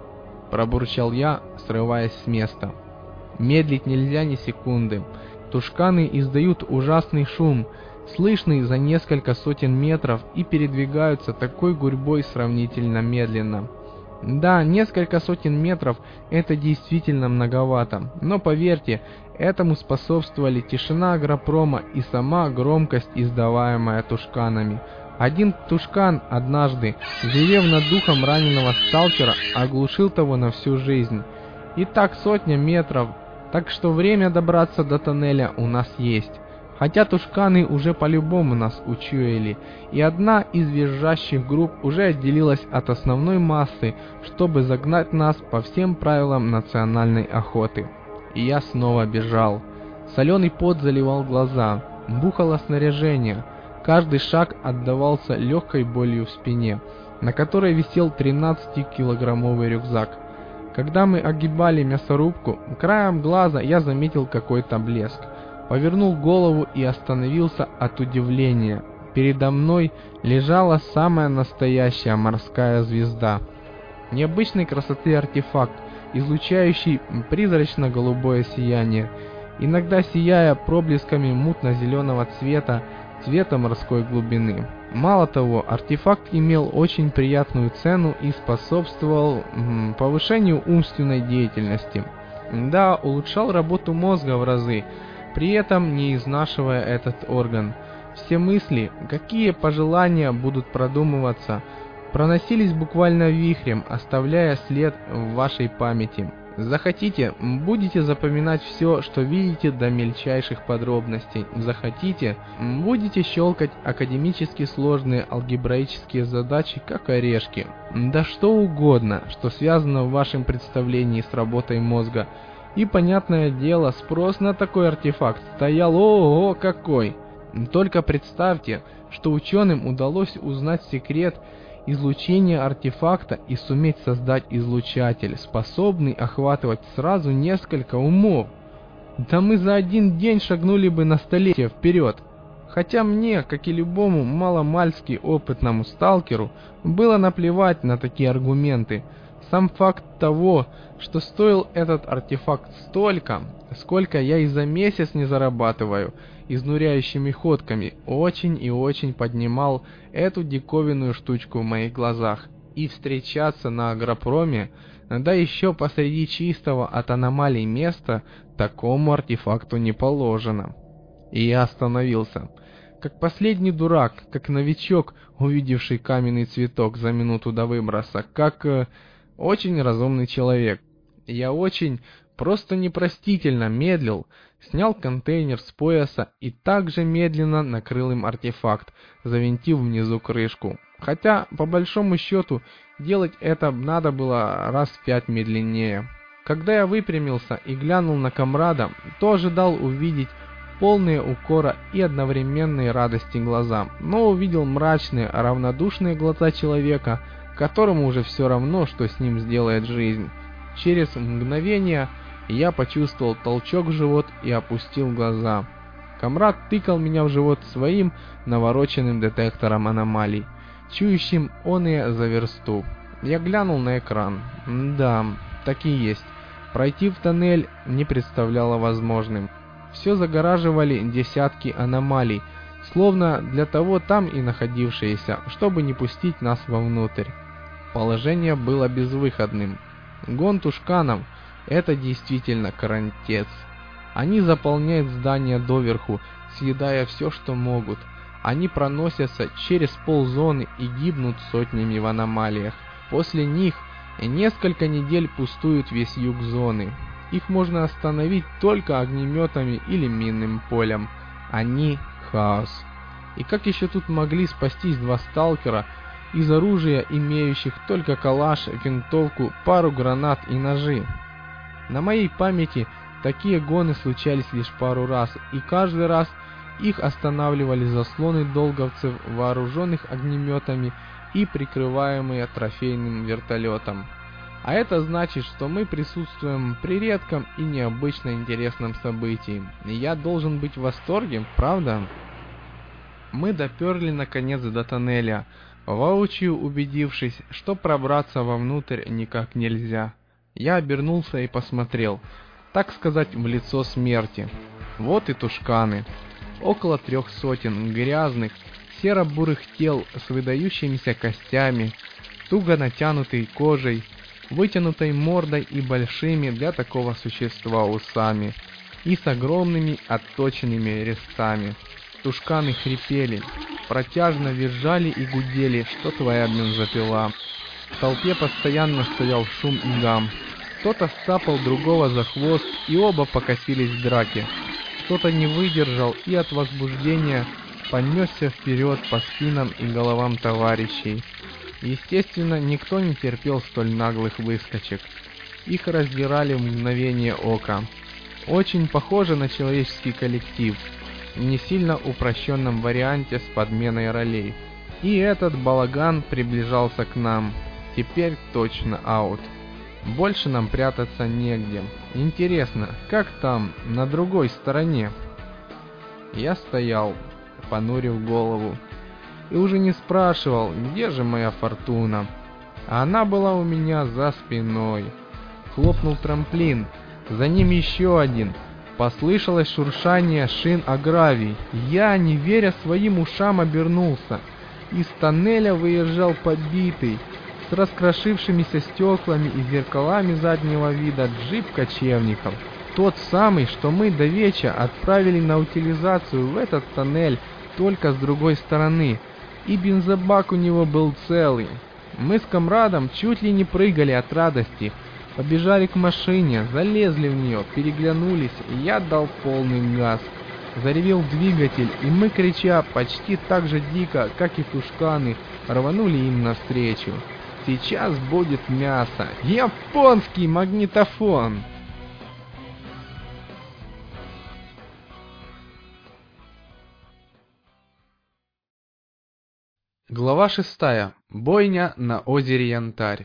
[SPEAKER 1] — пробурчал я, срываясь с места. Медлить нельзя ни секунды. Тушканы издают ужасный шум, слышный за несколько сотен метров, и передвигаются такой гурьбой сравнительно медленно. Да, несколько сотен метров — это действительно многовато, но поверьте, этому способствовали тишина агропрома и сама громкость, издаваемая тушканами. Один тушкан однажды, взревев над духом раненого сталкера, оглушил того на всю жизнь. И так сотня метров, так что время добраться до тоннеля у нас есть. Хотя тушканы уже по-любому нас учуяли, и одна из визжащих групп уже отделилась от основной массы, чтобы загнать нас по всем правилам национальной охоты. И я снова бежал. Соленый пот заливал глаза, бухало снаряжение. Каждый шаг отдавался легкой болью в спине, на которой висел тринадцатикилограммовый рюкзак. Когда мы огибали мясорубку, краем глаза я заметил какой-то блеск. Повернул голову и остановился от удивления. Передо мной лежала самая настоящая морская звезда. Необычной красоты артефакт, излучающий призрачно-голубое сияние, иногда сияя проблесками мутно-зеленого цвета, цвета морской глубины. Мало того, артефакт имел очень приятную цену и способствовал м, повышению умственной деятельности. Да, улучшал работу мозга в разы, при этом не изнашивая этот орган. Все мысли, какие пожелания будут продумываться, проносились буквально вихрем, оставляя след в вашей памяти. Захотите, будете запоминать все, что видите до мельчайших подробностей. Захотите, будете щелкать академически сложные алгебраические задачи, как орешки. Да что угодно, что связано в вашем представлении с работой мозга. И, понятное дело, спрос на такой артефакт стоял ого-го какой. Только представьте, что ученым удалось узнать секрет излучения артефакта и суметь создать излучатель, способный охватывать сразу несколько умов. Да мы за один день шагнули бы на столетие вперед. Хотя мне, как и любому маломальски опытному сталкеру, было наплевать на такие аргументы. Сам факт того, что стоил этот артефакт столько, сколько я и за месяц не зарабатываю изнуряющими ходками, очень и очень поднимал эту диковинную штучку в моих глазах. И встречаться на агропроме, да еще посреди чистого от аномалий места, такому артефакту не положено. И я остановился. Как последний дурак, как новичок, увидевший каменный цветок за минуту до выброса, как э, очень разумный человек. Я очень, просто непростительно медлил, снял контейнер с пояса и также медленно накрыл им артефакт, завинтив внизу крышку. Хотя, по большому счету, делать это надо было раз в пять медленнее. Когда я выпрямился и глянул на комрада, то ожидал увидеть полные укора и одновременной радости глаза, но увидел мрачные, равнодушные глаза человека, которому уже все равно, что с ним сделает жизнь. Через мгновение я почувствовал толчок в живот и опустил глаза. Комрад тыкал меня в живот своим навороченным детектором аномалий, чующим оные за версту. Я глянул на экран. Да, так и есть. Пройти в тоннель не представляло возможным. Все загораживали десятки аномалий, словно для того там и находившиеся, чтобы не пустить нас вовнутрь. Положение было безвыходным. Гон тушканов – это действительно карантец. Они заполняют здание доверху, съедая все, что могут. Они проносятся через ползоны и гибнут сотнями в аномалиях. После них несколько недель пустуют весь юг зоны. Их можно остановить только огнеметами или минным полем. Они – хаос. И как еще тут могли спастись два сталкера из оружия, имеющих только калаш, винтовку, пару гранат и ножи? На моей памяти такие гоны случались лишь пару раз, и каждый раз их останавливали заслоны долговцев, вооруженных огнеметами и прикрываемые трофейным вертолетом. А это значит, что мы присутствуем при редком и необычно интересном событии. И я должен быть в восторге, правда? Мы доперли наконец до тоннеля, воочию убедившись, что пробраться вовнутрь никак нельзя. Я обернулся и посмотрел, так сказать, в лицо смерти. Вот и тушканы. Около трех сотен грязных, серо-бурых тел с выдающимися костями, туго натянутой кожей, вытянутой мордой и большими для такого существа усами, и с огромными отточенными резцами. Тушканы хрипели, протяжно визжали и гудели, что твоя бензопила. В толпе постоянно стоял шум и гам. Кто-то сцапал другого за хвост, и оба покатились в драке. Кто-то не выдержал и от возбуждения понесся вперед по спинам и головам товарищей. Естественно, никто не терпел столь наглых выскочек. Их раздирали в мгновение ока. Очень похоже на человеческий коллектив, в не сильно упрощенном варианте с подменой ролей. И этот балаган приближался к нам. Теперь точно аут. Больше нам прятаться негде. Интересно, как там, на другой стороне? Я стоял, понурив голову, и уже не спрашивал, где же моя фортуна. А она была у меня за спиной. Хлопнул трамплин, за ним еще один. Послышалось шуршание шин о гравий. Я, не веря своим ушам, обернулся. Из тоннеля выезжал побитый, с раскрошившимися стеклами и зеркалами заднего вида джип кочевников. Тот самый, что мы до вечера отправили на утилизацию в этот тоннель, только с другой стороны. И бензобак у него был целый. Мы с комрадом чуть ли не прыгали от радости. Побежали к машине, залезли в нее, переглянулись, и я дал полный газ. Заревел двигатель, и мы, крича почти так же дико, как и тушканы, рванули им навстречу. Сейчас будет мясо. Японский магнитофон! Глава шестая. Бойня на озере Янтарь.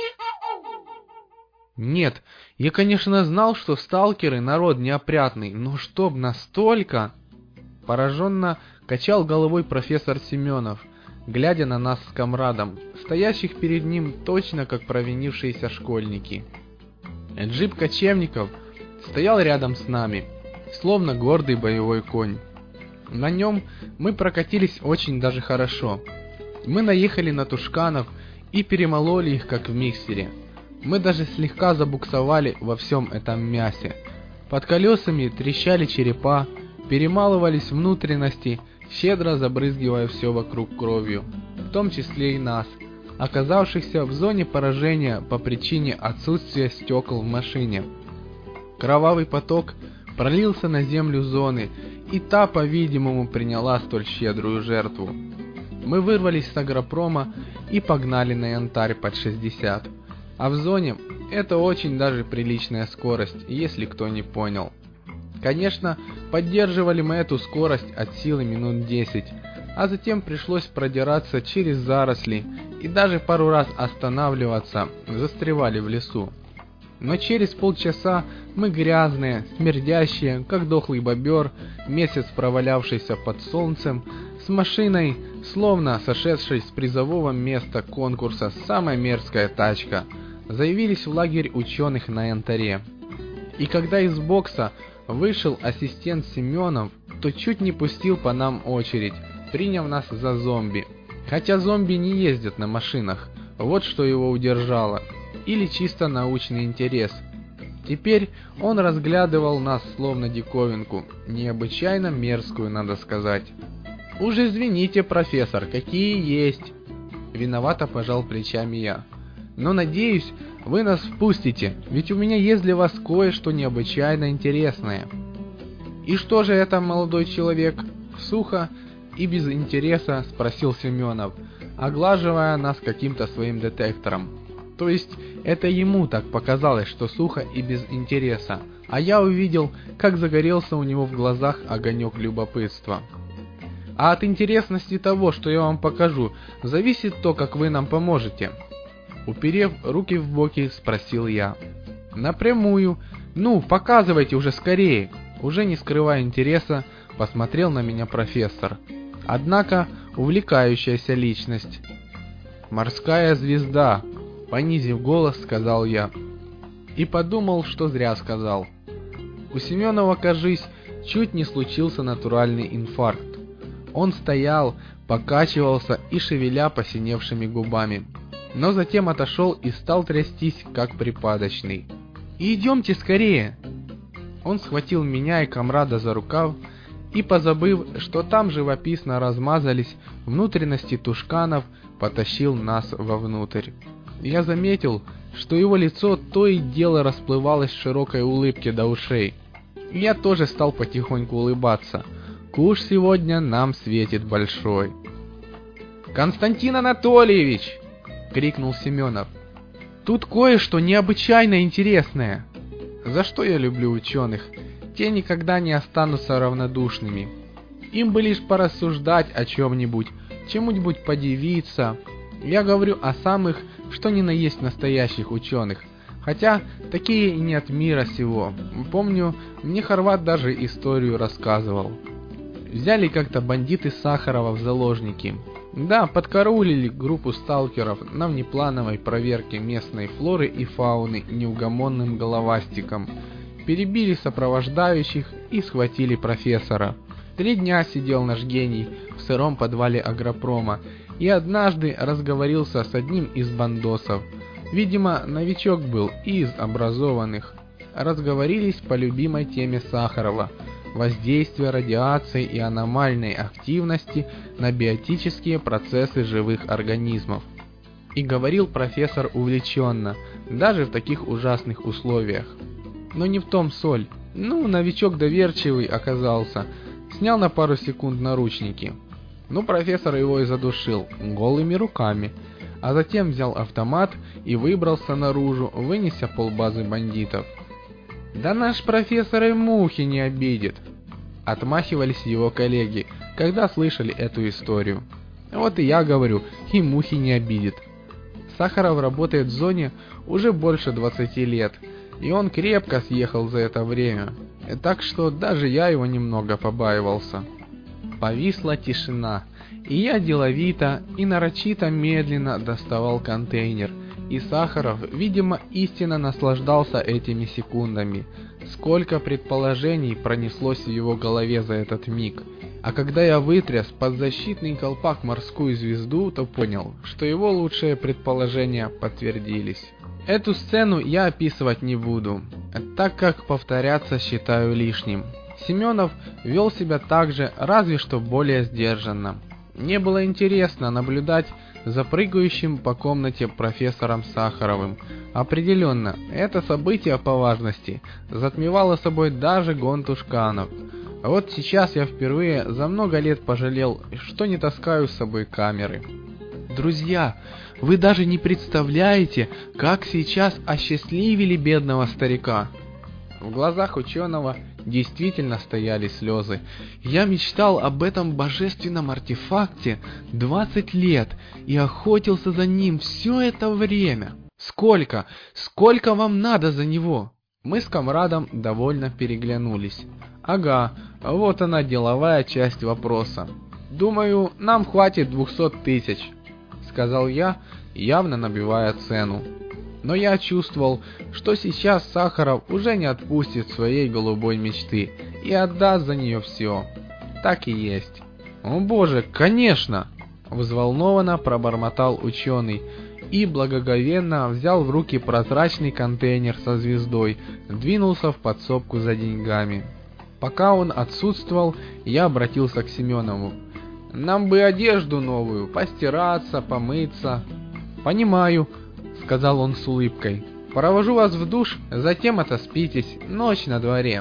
[SPEAKER 1] Нет, я, конечно, знал, что сталкеры народ неопрятный, но чтоб настолько... Пораженно качал головой профессор Семенов, глядя на нас с комрадом, стоящих перед ним точно как провинившиеся школьники. Джип кочевников стоял рядом с нами, словно гордый боевой конь. На нем мы прокатились очень даже хорошо. Мы наехали на тушканов и перемололи их как в миксере. Мы даже слегка забуксовали во всем этом мясе. Под колесами трещали черепа, перемалывались внутренности, щедро забрызгивая все вокруг кровью, в том числе и нас, оказавшихся в зоне поражения по причине отсутствия стекол в машине. Кровавый поток пролился на землю зоны, и та, по-видимому, приняла столь щедрую жертву. Мы вырвались с агропрома и погнали на Янтарь под шестьдесят. А в зоне это очень даже приличная скорость, если кто не понял. Конечно, поддерживали мы эту скорость от силы минут десять, а затем пришлось продираться через заросли и даже пару раз останавливаться, застревали в лесу. Но через полчаса мы грязные, смердящие, как дохлый бобер, месяц провалявшийся под солнцем, с машиной, словно сошедшей с призового места конкурса «Самая мерзкая тачка», заявились в лагерь ученых на Янтаре. И когда из бокса вышел ассистент Семенов, то чуть не пустил по нам очередь, приняв нас за зомби. Хотя зомби не ездят на машинах, вот что его удержало. Или чисто научный интерес. Теперь он разглядывал нас словно диковинку, необычайно мерзкую, надо сказать. «Уж извините, профессор, какие есть!» Виновато пожал плечами я. «Но надеюсь, вы нас впустите, ведь у меня есть для вас кое-что необычайно интересное». «И что же это, молодой человек?» Сухо и без интереса спросил Семенов, оглаживая нас каким-то своим детектором. То есть это ему так показалось, что сухо и без интереса, а я увидел, как загорелся у него в глазах огонек любопытства. «А от интересности того, что я вам покажу, зависит то, как вы нам поможете?» Уперев руки в боки, спросил я. «Напрямую. Ну, показывайте уже скорее!» Уже не скрывая интереса, посмотрел на меня профессор. Однако увлекающаяся личность. «Морская звезда», — понизив голос, сказал я. И подумал, что зря сказал. У Семенова, кажись, чуть не случился натуральный инфаркт. Он стоял, покачивался и шевеля посиневшими губами. Но затем отошел и стал трястись, как припадочный. «Идемте скорее!» Он схватил меня и комрада за рукав, и, позабыв, что там живописно размазались внутренности тушканов, потащил нас вовнутрь. Я заметил, что его лицо то и дело расплывалось в широкой улыбке до ушей. Я тоже стал потихоньку улыбаться. Куш сегодня нам светит большой. «Константин Анатольевич!» — крикнул Семенов. «Тут кое-что необычайно интересное!» За что я люблю ученых? Те никогда не останутся равнодушными. Им бы лишь порассуждать о чем-нибудь, чему-нибудь подивиться. Я говорю о самых, что ни на есть настоящих ученых. Хотя такие и не от мира сего. Помню, мне Хорват даже историю рассказывал. Взяли как-то бандиты Сахарова в заложники. Да, подкараулили группу сталкеров на внеплановой проверке местной флоры и фауны неугомонным головастиком. Перебили сопровождающих и схватили профессора. Три дня сидел наш гений в сыром подвале агропрома и однажды разговорился с одним из бандосов. Видимо, новичок был и из образованных. Разговорились по любимой теме Сахарова – воздействие радиации и аномальной активности на биотические процессы живых организмов. И говорил профессор увлеченно, даже в таких ужасных условиях. Но не в том соль. Ну, новичок доверчивый оказался. Снял на пару секунд наручники. Ну, профессор его и задушил, голыми руками. А затем взял автомат и выбрался наружу, вынеся полбазы бандитов. «Да наш профессор и мухи не обидит», — отмахивались его коллеги, когда слышали эту историю. Вот и я говорю, и мухи не обидит. Сахаров работает в зоне уже больше двадцати лет, и он крепко съехал за это время, так что даже я его немного побаивался. Повисла тишина, и я деловито и нарочито медленно доставал контейнер, и Сахаров, видимо, истинно наслаждался этими секундами. Сколько предположений пронеслось в его голове за этот миг. А когда я вытряс под защитный колпак морскую звезду, то понял, что его лучшие предположения подтвердились. Эту сцену я описывать не буду, так как повторяться считаю лишним. Семенов вел себя так же, разве что более сдержанно. Мне было интересно наблюдать за прыгающим по комнате профессором Сахаровым. Определенно, это событие по важности затмевало собой даже гон тушканов. А вот сейчас я впервые за много лет пожалел, что не таскаю с собой камеры. Друзья, вы даже не представляете, как сейчас осчастливили бедного старика. В глазах ученого действительно стояли слезы. Я мечтал об этом божественном артефакте двадцать лет и охотился за ним все это время. Сколько? Сколько вам надо за него? Мы с комрадом довольно переглянулись. Ага, вот она деловая часть вопроса. Думаю, нам хватит двухсот тысяч, сказал я, явно набивая цену. Но я чувствовал, что сейчас Сахаров уже не отпустит своей голубой мечты и отдаст за нее все. Так и есть. «О боже, конечно!» — взволнованно пробормотал ученый и благоговейно взял в руки прозрачный контейнер со звездой, двинулся в подсобку за деньгами. Пока он отсутствовал, я обратился к Семенову. «Нам бы одежду новую, постираться, помыться». «Понимаю», — сказал он с улыбкой. «Провожу вас в душ, затем отоспитесь, ночь на дворе».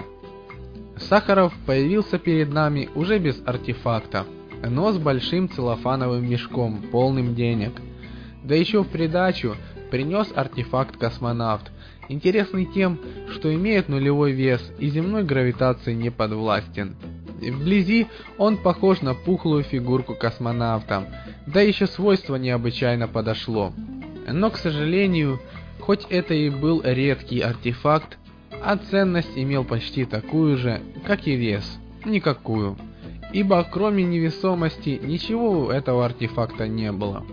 [SPEAKER 1] Сахаров появился перед нами уже без артефакта, но с большим целлофановым мешком, полным денег. Да еще в придачу принес артефакт космонавт, интересный тем, что имеет нулевой вес и земной гравитации не подвластен. Вблизи он похож на пухлую фигурку космонавта, да еще свойство необычайно подошло. Но, к сожалению, хоть это и был редкий артефакт, а ценность имел почти такую же, как и вес, никакую, ибо кроме невесомости ничего у этого артефакта не было.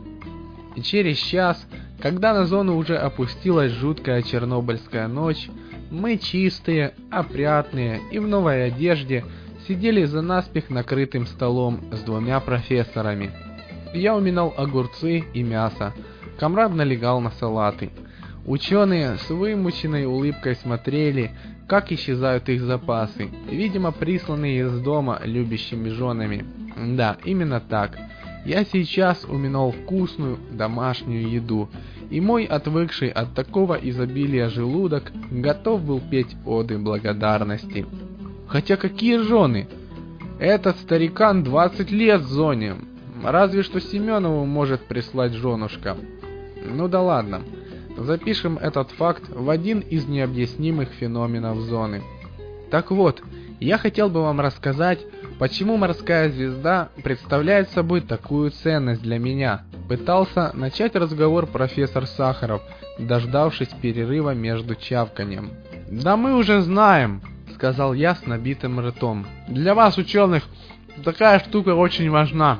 [SPEAKER 1] И через час, когда на зону уже опустилась жуткая чернобыльская ночь, мы чистые, опрятные и в новой одежде сидели за наспех накрытым столом с двумя профессорами. Я уминал огурцы и мясо, Камрад налегал на салаты. Ученые с вымученной улыбкой смотрели, как исчезают их запасы, видимо присланные из дома любящими женами. Да, именно так. Я сейчас уминал вкусную домашнюю еду, и мой отвыкший от такого изобилия желудок готов был петь оды благодарности. Хотя какие жены? Этот старикан двадцать лет в зоне, разве что Семенову может прислать женушка. Ну да ладно. Запишем этот факт в один из необъяснимых феноменов зоны. Так вот, я хотел бы вам рассказать, почему морская звезда представляет собой такую ценность для меня. Пытался начать разговор профессор Сахаров, дождавшись перерыва между чавканием. «Да мы уже знаем», — сказал я с набитым ртом. «Для вас, ученых, такая штука очень важна.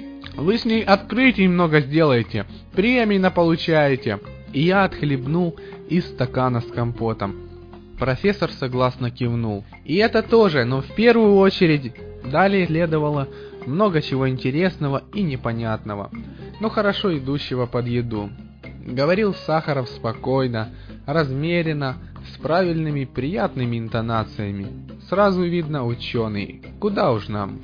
[SPEAKER 1] Вы с ней открытий много сделаете, премий наполучаете». И я отхлебнул из стакана с компотом. Профессор согласно кивнул. И это тоже, но в первую очередь. Далее следовало много чего интересного и непонятного, но хорошо идущего под еду. Говорил Сахаров спокойно, размеренно, с правильными приятными интонациями. Сразу видно ученый, куда уж нам.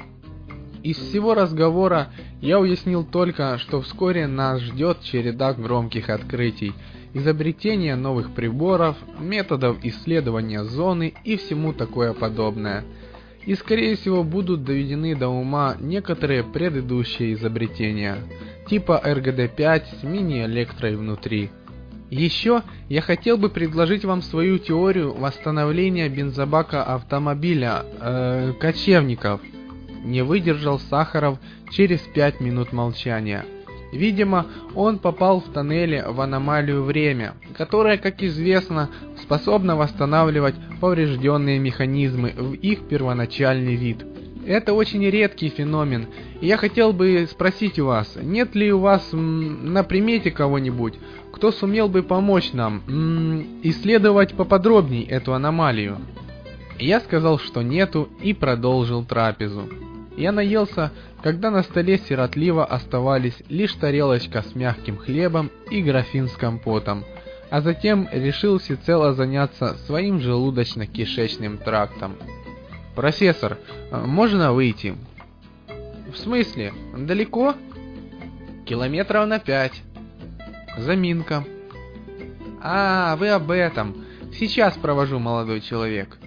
[SPEAKER 1] Из всего разговора я уяснил только, что вскоре нас ждет череда громких открытий, изобретения новых приборов, методов исследования зоны и всему такое подобное. И скорее всего будут доведены до ума некоторые предыдущие изобретения, типа эр гэ дэ пять с мини-электрой внутри. Еще я хотел бы предложить вам свою теорию восстановления бензобака автомобиля, э, кочевников. Не выдержал Сахаров через пять минут молчания. Видимо, он попал в тоннеле в аномалию время, которая, как известно, способна восстанавливать поврежденные механизмы в их первоначальный вид. Это очень редкий феномен, и я хотел бы спросить у вас, нет ли у вас м, на примете кого-нибудь, кто сумел бы помочь нам м, исследовать поподробней эту аномалию? Я сказал, что нету, и продолжил трапезу. Я наелся, когда на столе сиротливо оставались лишь тарелочка с мягким хлебом и графин с компотом, а затем решил всецело заняться своим желудочно-кишечным трактом. «Профессор, можно выйти?» «В смысле? Далеко?» «Километров на пять». «Заминка». «А, вы об этом. Сейчас провожу, молодой человек».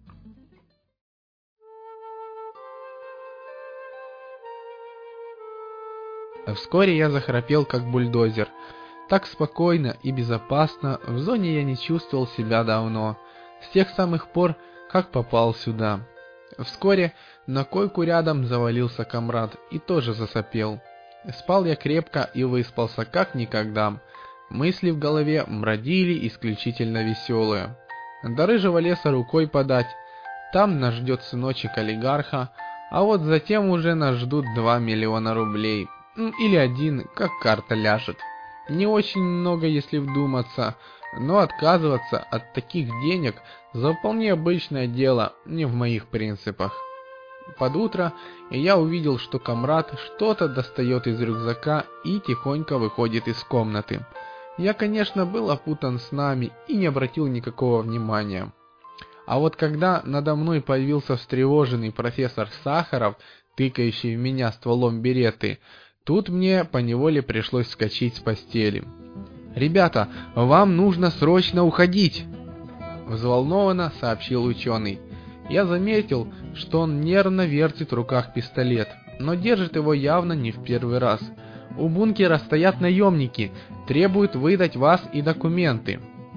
[SPEAKER 1] Вскоре я захрапел, как бульдозер. Так спокойно и безопасно в зоне я не чувствовал себя давно, с тех самых пор, как попал сюда. Вскоре на койку рядом завалился Камрад и тоже засопел. Спал я крепко и выспался как никогда. Мысли в голове бродили исключительно веселые. До рыжего леса рукой подать. Там нас ждет сыночек олигарха, а вот затем уже нас ждут два миллиона рублей. Или один, как карта ляжет. Не очень много, если вдуматься. Но отказываться от таких денег за вполне обычное дело не в моих принципах. Под утро я увидел, что Камрад что-то достает из рюкзака и тихонько выходит из комнаты. Я, конечно, был опутан снами и не обратил никакого внимания. А вот когда надо мной появился встревоженный профессор Сахаров, тыкающий в меня стволом береты, тут мне поневоле пришлось вскочить с постели. «Ребята, вам нужно срочно уходить!» Взволнованно сообщил ученый. Я заметил, что он нервно вертит в руках пистолет, но держит его явно не в первый раз. «У бункера стоят наемники, требуют выдать вас и документы».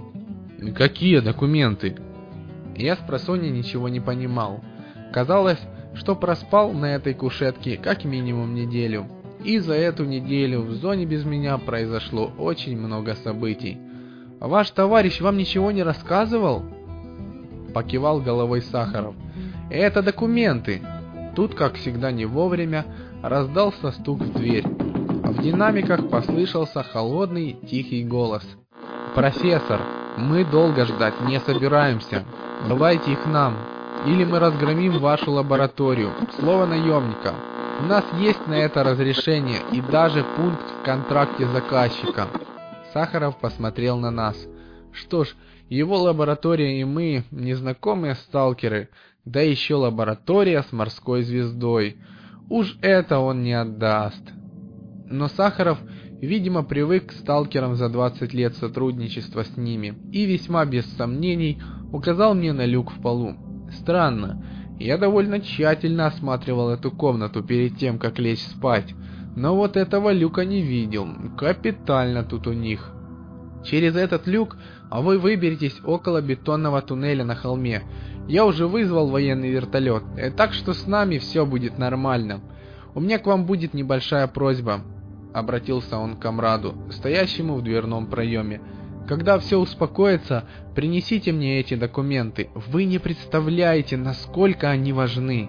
[SPEAKER 1] «Какие документы?» Я спросонья ничего не понимал. Казалось, что проспал на этой кушетке как минимум неделю. И за эту неделю в зоне без меня произошло очень много событий. «Ваш товарищ вам ничего не рассказывал?» Покивал головой Сахаров. «Это документы!» Тут, как всегда не вовремя, раздался стук в дверь. В динамиках послышался холодный, тихий голос. «Профессор, мы долго ждать не собираемся. Давайте их нам, или мы разгромим вашу лабораторию. Слово наемника. У нас есть на это разрешение и даже пункт в контракте заказчика». Сахаров посмотрел на нас. Что ж, его лаборатория и мы незнакомые сталкеры, да еще лаборатория с морской звездой. Уж это он не отдаст. Но Сахаров, видимо, привык к сталкерам за двадцать лет сотрудничества с ними и весьма без сомнений указал мне на люк в полу. Странно, я довольно тщательно осматривал эту комнату перед тем, как лечь спать, но вот этого люка не видел. Капитально тут у них. Через этот люк вы выберетесь около бетонного туннеля на холме. Я уже вызвал военный вертолет, так что с нами все будет нормально. У меня к вам будет небольшая просьба. Обратился он к Камраду, стоящему в дверном проеме. Когда все успокоится, принесите мне эти документы. Вы не представляете, насколько они важны.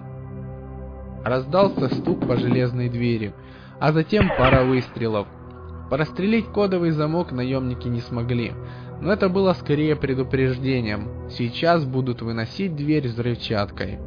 [SPEAKER 1] Раздался стук по железной двери, а затем пара выстрелов. Прострелить кодовый замок наемники не смогли, но это было скорее предупреждением. Сейчас будут выносить дверь взрывчаткой.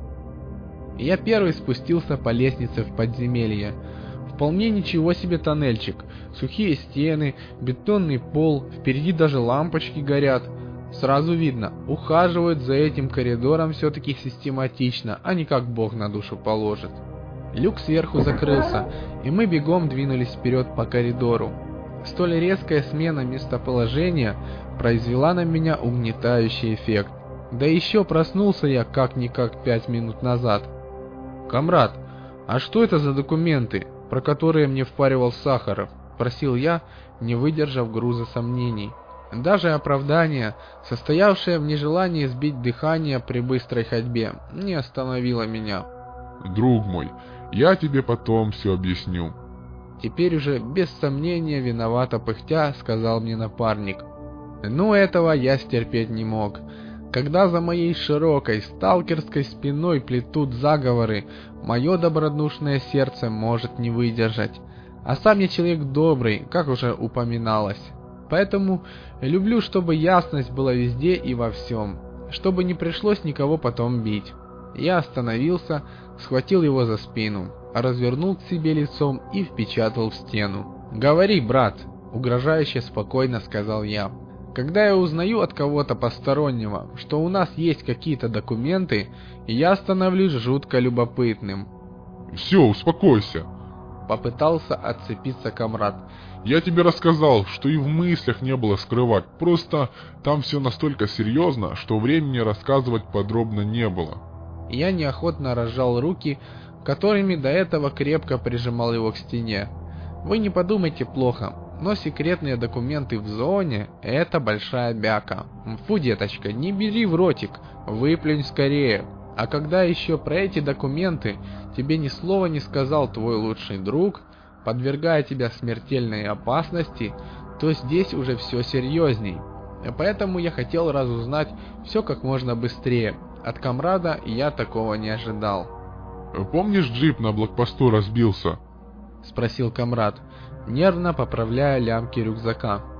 [SPEAKER 1] Я первый спустился по лестнице в подземелье. Вполне ничего себе тоннельчик. Сухие стены, бетонный пол, впереди даже лампочки горят. Сразу видно, ухаживают за этим коридором все-таки систематично, а не как бог на душу положит. Люк сверху закрылся, и мы бегом двинулись вперед по коридору. Столь резкая смена местоположения произвела на меня угнетающий эффект. Да еще проснулся я как-никак пять минут назад. «Камрад, а что это за документы, про которые мне впаривал Сахаров?» – просил я, не выдержав груза сомнений. Даже оправдание, состоявшее в нежелании сбить дыхание при быстрой ходьбе, не остановило меня.
[SPEAKER 2] «Друг мой, я тебе потом все объясню».
[SPEAKER 1] Теперь уже без сомнения виновато пыхтя сказал мне напарник. Ну этого я стерпеть не мог. Когда за моей широкой сталкерской спиной плетут заговоры, мое добродушное сердце может не выдержать. А сам я человек добрый, как уже упоминалось. Поэтому люблю, чтобы ясность была везде и во всем, чтобы не пришлось никого потом бить. Я остановился, схватил его за спину, развернул к себе лицом и впечатал в стену. «Говори, брат», — угрожающе спокойно сказал я. «Когда я узнаю от кого-то постороннего, что у нас есть какие-то документы, я становлюсь жутко любопытным».
[SPEAKER 2] «Все, успокойся»,
[SPEAKER 1] — попытался отцепиться Камрад.
[SPEAKER 2] «Я тебе рассказал, что и в мыслях не было скрывать, просто там все настолько серьезно, что времени рассказывать подробно не было».
[SPEAKER 1] Я неохотно разжал руки, которыми до этого крепко прижимал его к стене. Вы не подумайте плохо, но секретные документы в зоне – это большая бяка. Фу, деточка, не бери в ротик, выплюнь скорее. А когда еще про эти документы тебе ни слова не сказал твой лучший друг, подвергая тебя смертельной опасности, то здесь уже все серьезней. Поэтому я хотел разузнать все как можно быстрее. От Камрада я такого не ожидал.
[SPEAKER 2] «Помнишь, джип на блокпосту разбился?» —
[SPEAKER 1] спросил Камрад, нервно поправляя лямки рюкзака.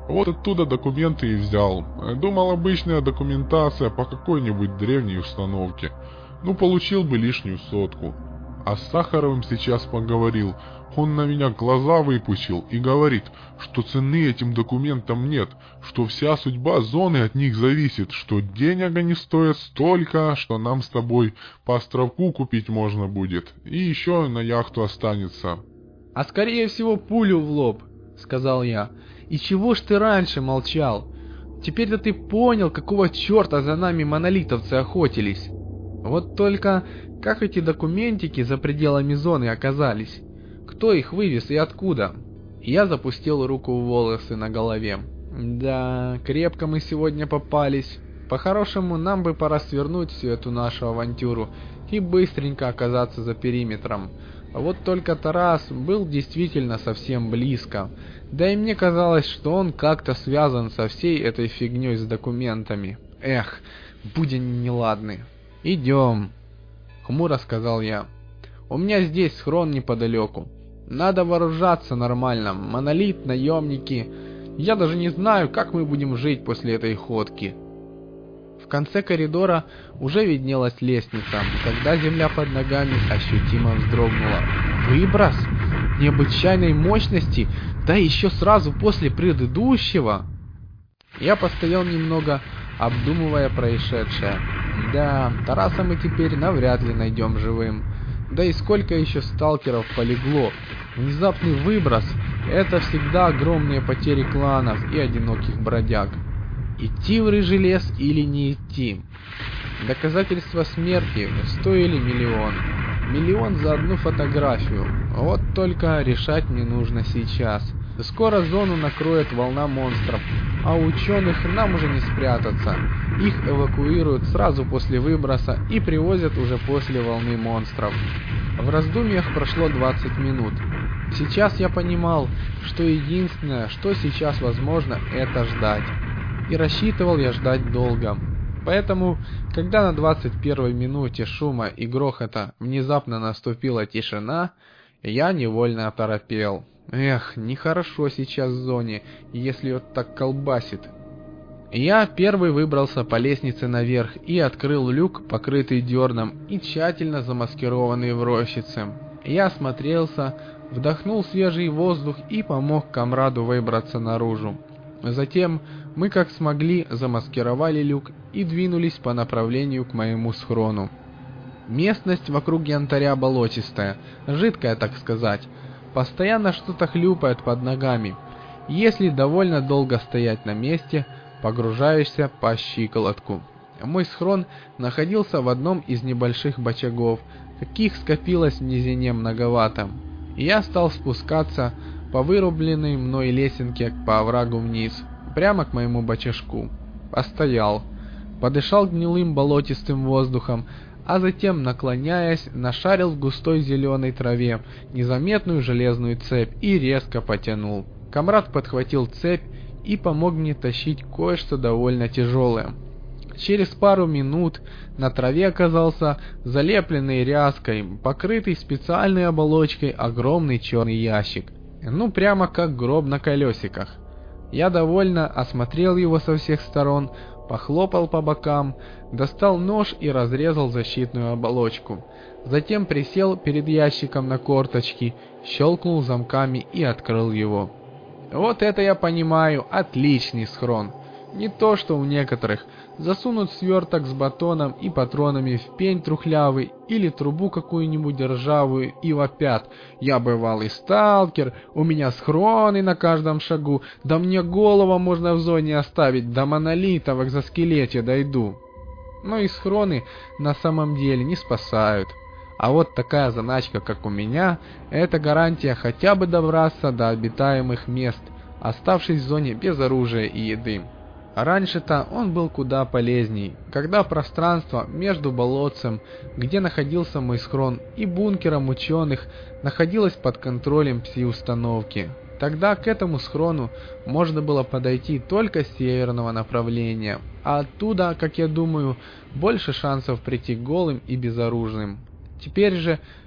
[SPEAKER 2] Вот оттуда документы и взял. Думал, обычная документация по какой-нибудь древней установке. Ну, получил бы лишнюю сотку. А с Сахаровым сейчас поговорил. Он на меня глаза выпучил и говорит, что цены этим документам нет, что вся судьба зоны от них зависит, что денег они стоят столько, что нам с тобой по островку купить можно будет, и еще на яхту останется.
[SPEAKER 1] «А скорее всего пулю в лоб», — сказал я. «И чего ж ты раньше молчал? Теперь-то ты понял, какого черта за нами монолитовцы охотились. Вот только как эти документики за пределами зоны оказались? Кто их вывез и откуда?» Я запустил руку в волосы на голове. «Да, крепко мы сегодня попались. По-хорошему, нам бы пора свернуть всю эту нашу авантюру и быстренько оказаться за периметром. Вот только Тарас был действительно совсем близко. Да и мне казалось, что он как-то связан со всей этой фигней с документами. Эх, будь они неладны. «Идем», — хмуро сказал я. «У меня здесь схрон неподалеку. Надо вооружаться нормально. Монолит, наемники. Я даже не знаю, как мы будем жить после этой ходки». В конце коридора уже виднелась лестница, когда земля под ногами ощутимо вздрогнула. Выброс необычайной мощности, да еще сразу после предыдущего. Я постоял немного, обдумывая происшедшее. Да, Тараса мы теперь навряд ли найдем живым. Да и сколько еще сталкеров полегло. Внезапный выброс — это всегда огромные потери кланов и одиноких бродяг. Идти в рыжий лес или не идти? Доказательства смерти стоили миллион. Миллион за одну фотографию. Вот только решать мне нужно сейчас. Скоро зону накроет волна монстров, а у ученых нам уже не спрятаться. Их эвакуируют сразу после выброса и привозят уже после волны монстров. В раздумьях прошло двадцать минут. Сейчас я понимал, что единственное, что сейчас возможно, это ждать. И рассчитывал я ждать долго. Поэтому, когда на двадцать первой минуте шума и грохота внезапно наступила тишина, я невольно оторопел. Эх, нехорошо сейчас в зоне, если вот так колбасит. Я первый выбрался по лестнице наверх и открыл люк, покрытый дерном и тщательно замаскированный в рощице. Я осмотрелся, вдохнул свежий воздух и помог комраду выбраться наружу. Затем мы как смогли замаскировали люк и двинулись по направлению к моему схрону. Местность вокруг янтаря болотистая, жидкая, так сказать. Постоянно что-то хлюпает под ногами. Если довольно долго стоять на месте, погружаешься по щиколотку. Мой схрон находился в одном из небольших бочагов, каких скопилось в низине многовато. Я стал спускаться по вырубленной мной лесенке по оврагу вниз, прямо к моему бочажку. Постоял, подышал гнилым болотистым воздухом, а затем, наклоняясь, нашарил в густой зеленой траве незаметную железную цепь и резко потянул. Камрад подхватил цепь и помог мне тащить кое-что довольно тяжелое. Через пару минут на траве оказался залепленный ряской, покрытый специальной оболочкой огромный черный ящик. Ну, прямо как гроб на колесиках. Я довольно осмотрел его со всех сторон, похлопал по бокам, достал нож и разрезал защитную оболочку. Затем присел перед ящиком на корточки, щелкнул замками и открыл его. Вот это я понимаю, отличный схрон. Не то что у некоторых. Засунут сверток с батоном и патронами в пень трухлявый или трубу какую-нибудь ржавую и вопят: «Я бывалый сталкер, у меня схроны на каждом шагу, да мне голову можно в зоне оставить, до монолита в экзоскелете дойду». Но и схроны на самом деле не спасают. А вот такая заначка, как у меня, это гарантия хотя бы добраться до обитаемых мест, оставшись в зоне без оружия и еды. Раньше-то он был куда полезней, когда пространство между болотцем, где находился мой схрон, и бункером ученых находилось под контролем пси-установки. Тогда к этому схрону можно было подойти только с северного направления, а оттуда, как я думаю, больше шансов прийти голым и безоружным. Теперь же,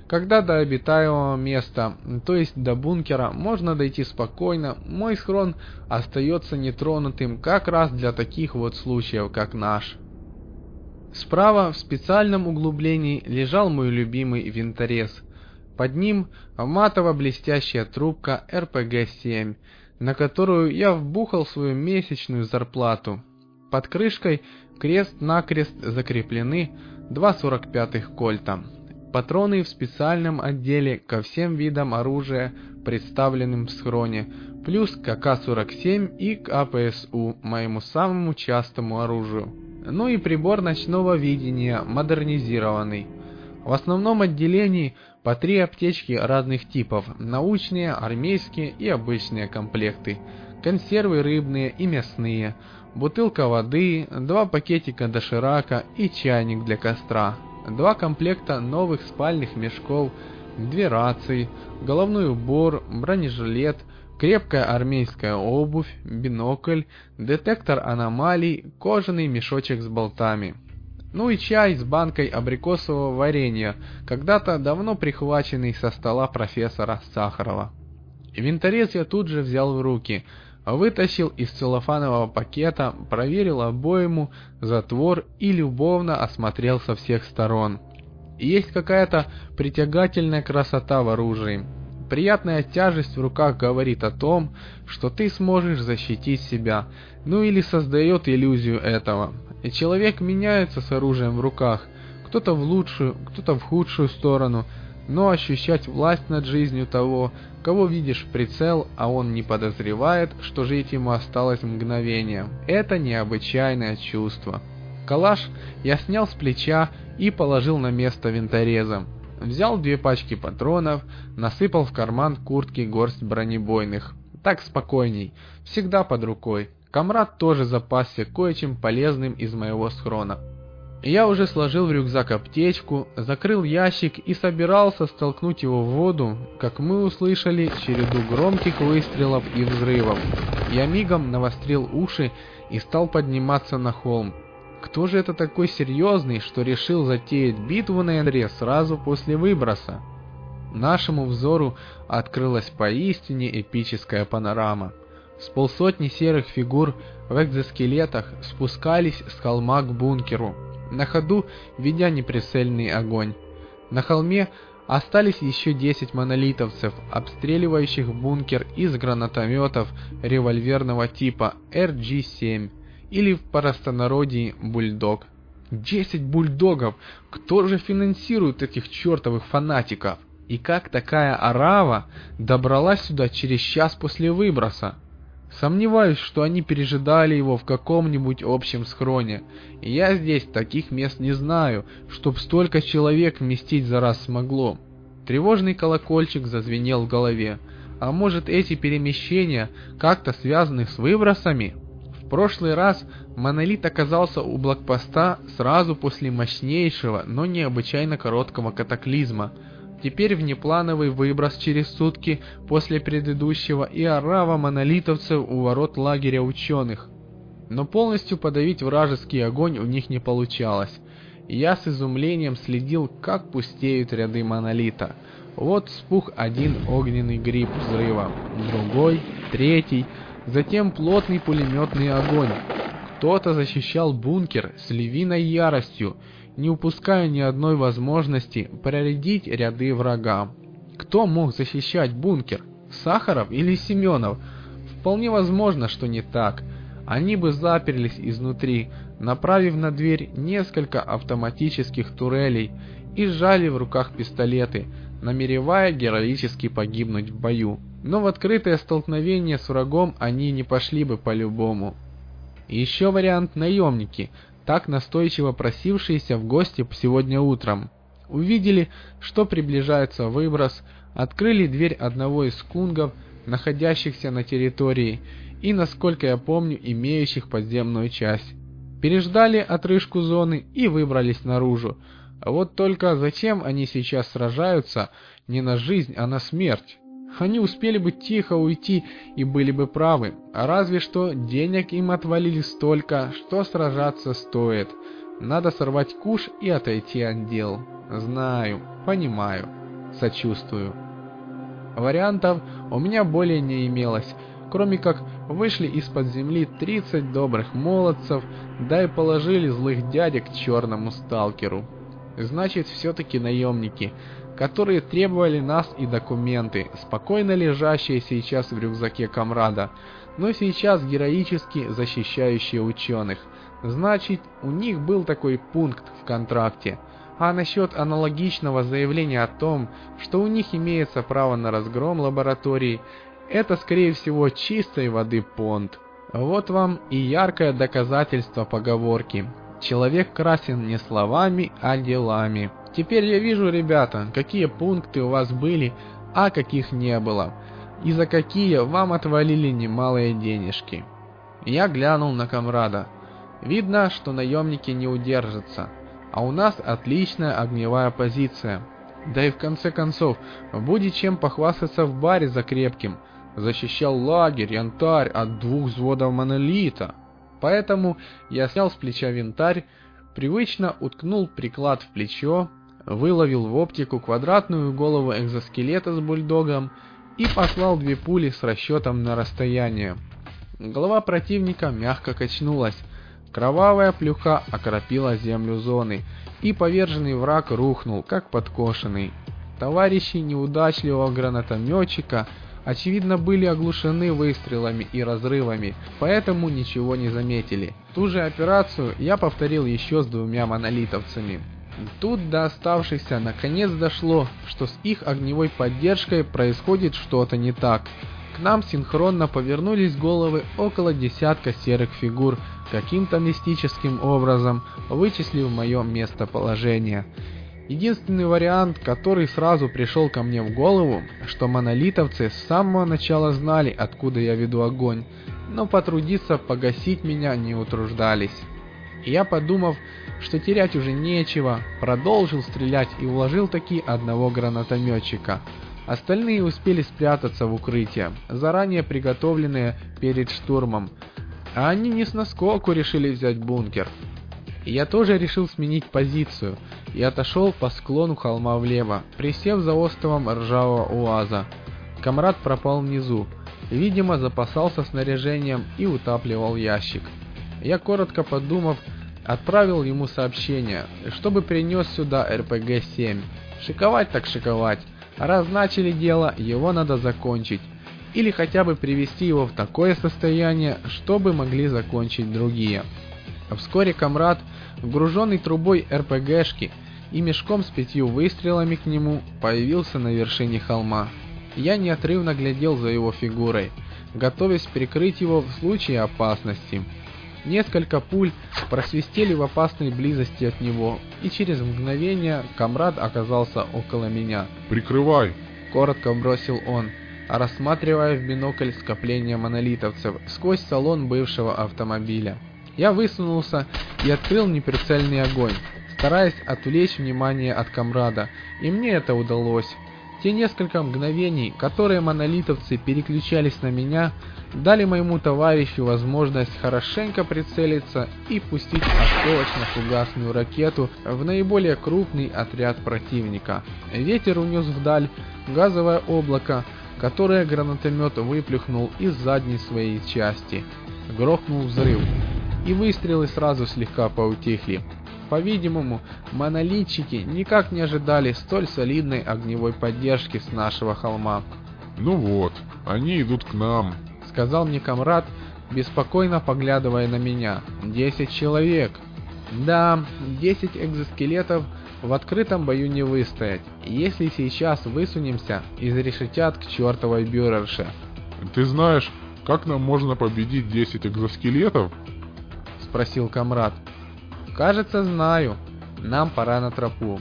[SPEAKER 1] Когда до обитаемого места, то есть до бункера, можно дойти спокойно, мой схрон остается нетронутым как раз для таких вот случаев, как наш. Справа в специальном углублении лежал мой любимый винторез. Под ним матово-блестящая трубка эр пэ гэ семь, на которую я вбухал свою месячную зарплату. Под крышкой крест-накрест закреплены два сорок пятых кольта. Патроны в специальном отделе ко всем видам оружия, представленным в схроне, плюс к а ка сорок семь и к а пэ эс у, моему самому частому оружию. Ну и прибор ночного видения, модернизированный. В основном отделении по три аптечки разных типов, научные, армейские и обычные комплекты, консервы рыбные и мясные, бутылка воды, два пакетика доширака и чайник для костра, два комплекта новых спальных мешков, две рации, головной убор, бронежилет, крепкая армейская обувь, бинокль, детектор аномалий, кожаный мешочек с болтами. Ну и чай с банкой абрикосового варенья, когда-то давно прихваченный со стола профессора Сахарова. Винторез я тут же взял в руки, вытащил из целлофанового пакета, проверил обойму, затвор и любовно осмотрел со всех сторон. Есть какая-то притягательная красота в оружии. Приятная тяжесть в руках говорит о том, что ты сможешь защитить себя, ну или создает иллюзию этого. И человек меняется с оружием в руках, кто-то в лучшую, кто-то в худшую сторону, но ощущать власть над жизнью того, кого видишь в прицел, а он не подозревает, что жить ему осталось мгновение, это необычайное чувство. Калаш я снял с плеча и положил на место винтореза. Взял две пачки патронов, насыпал в карман куртки горсть бронебойных. Так спокойней, всегда под рукой. Камрад тоже запасся кое-чем полезным из моего схрона. Я уже сложил в рюкзак аптечку, закрыл ящик и собирался столкнуть его в воду, как мы услышали череду громких выстрелов и взрывов. Я мигом навострил уши и стал подниматься на холм. Кто же это такой серьезный, что решил затеять битву на ядре сразу после выброса? Нашему взору открылась поистине эпическая панорама. С полсотни серых фигур в экзоскелетах спускались с холма к бункеру, на ходу ведя неприцельный огонь. На холме остались еще десять монолитовцев, обстреливающих бункер из гранатометов револьверного типа эр джи семь, или в простонародье бульдог. десять бульдогов! Кто же финансирует этих чертовых фанатиков? И как такая орава добралась сюда через час после выброса? Сомневаюсь, что они пережидали его в каком-нибудь общем схроне. Я здесь таких мест не знаю, чтоб столько человек вместить за раз смогло. Тревожный колокольчик зазвенел в голове. А может, эти перемещения как-то связаны с выбросами? В прошлый раз монолит оказался у блокпоста сразу после мощнейшего, но необычайно короткого катаклизма. Теперь внеплановый выброс через сутки после предыдущего и орава монолитовцев у ворот лагеря ученых. Но полностью подавить вражеский огонь у них не получалось. Я с изумлением следил, как пустеют ряды монолита. Вот вспух один огненный гриб взрыва, другой, третий, затем плотный пулеметный огонь. Кто-то защищал бункер с львиной яростью, не упуская ни одной возможности проредить ряды врага. Кто мог защищать бункер? Сахаров или Семенов? Вполне возможно, что не так. Они бы заперлись изнутри, направив на дверь несколько автоматических турелей и сжали в руках пистолеты, намеревая героически погибнуть в бою. Но в открытое столкновение с врагом они не пошли бы по-любому. Еще вариант наемники, так настойчиво просившиеся в гости сегодня утром. Увидели, что приближается выброс, открыли дверь одного из кунгов, находящихся на территории, и, насколько я помню, имеющих подземную часть. Переждали отрыжку зоны и выбрались наружу. А вот только зачем они сейчас сражаются не на жизнь, а на смерть? Они успели бы тихо уйти и были бы правы, а разве что денег им отвалили столько, что сражаться стоит. Надо сорвать куш и отойти от дел. Знаю, понимаю. Сочувствую. Вариантов у меня более не имелось, кроме как вышли из-под земли тридцать добрых молодцев, да и положили злых дядек черному сталкеру. Значит, все-таки наемники, которые требовали нас и документы, спокойно лежащие сейчас в рюкзаке комрада, но сейчас героически защищающие ученых. Значит, у них был такой пункт в контракте. А насчет аналогичного заявления о том, что у них имеется право на разгром лабораторий, это скорее всего чистой воды понт. Вот вам и яркое доказательство поговорки: человек красен не словами, а делами. Теперь я вижу, ребята, какие пункты у вас были, а каких не было, и за какие вам отвалили немалые денежки. Я глянул на комрада. Видно, что наемники не удержатся, а у нас отличная огневая позиция. Да и в конце концов, будет чем похвастаться в баре за крепким. Защищал лагерь, янтарь от двух взводов монолита. Поэтому я снял с плеча винтарь, привычно уткнул приклад в плечо, выловил в оптику квадратную голову экзоскелета с бульдогом и послал две пули с расчетом на расстояние. Голова противника мягко качнулась. Кровавая плюха окропила землю зоны, и поверженный враг рухнул, как подкошенный. Товарищи неудачливого гранатометчика, очевидно, были оглушены выстрелами и разрывами, поэтому ничего не заметили. Ту же операцию я повторил еще с двумя монолитовцами. Тут до оставшихся наконец дошло, что с их огневой поддержкой происходит что-то не так. К нам синхронно повернулись головы около десятка серых фигур, каким-то мистическим образом вычислив мое местоположение. Единственный вариант, который сразу пришел ко мне в голову, что монолитовцы с самого начала знали, откуда я веду огонь, но потрудиться погасить меня не утруждались. И я, подумав, что терять уже нечего, продолжил стрелять и уложил таки одного гранатометчика. Остальные успели спрятаться в укрытие, заранее приготовленные перед штурмом, а они не с наскоку решили взять бункер. И я тоже решил сменить позицию и отошел по склону холма влево, присев за островом ржавого УАЗа. Комрад пропал внизу, видимо, запасался снаряжением и утапливал ящик. Я, коротко подумав, отправил ему сообщение, чтобы принес сюда эр пэ гэ семь. Шиковать так шиковать. Раз начали дело, его надо закончить. Или хотя бы привести его в такое состояние, чтобы могли закончить другие. Вскоре комрад, груженный трубой эр пэ гэшки и мешком с пятью выстрелами к нему, появился на вершине холма. Я неотрывно глядел за его фигурой, готовясь прикрыть его в случае опасности. Несколько пуль просвистели в опасной близости от него, и через мгновение комрад оказался около меня.
[SPEAKER 2] «Прикрывай!»
[SPEAKER 1] — коротко бросил он, рассматривая в бинокль скопление монолитовцев сквозь салон бывшего автомобиля. Я высунулся и открыл неприцельный огонь, стараясь отвлечь внимание от комрада, и мне это удалось. Те несколько мгновений, которые монолитовцы переключались на меня, дали моему товарищу возможность хорошенько прицелиться и пустить осколочно-фугасную ракету в наиболее крупный отряд противника. Ветер унес вдаль газовое облако, которое гранатомет выплюхнул из задней своей части. Грохнул взрыв, и выстрелы сразу слегка поутихли. По-видимому, монолитчики никак не ожидали столь солидной огневой поддержки с нашего холма.
[SPEAKER 2] «Ну вот, они идут к нам»,
[SPEAKER 1] — сказал мне комрад, беспокойно поглядывая на меня. «Десять человек». Да, десять экзоскелетов в открытом бою не выстоять, если сейчас высунемся, изрешетят к чертовой бюрерше.
[SPEAKER 2] «Ты знаешь, как нам можно победить десять экзоскелетов?»
[SPEAKER 1] — спросил комрад. «Кажется, знаю. Нам пора на тропу».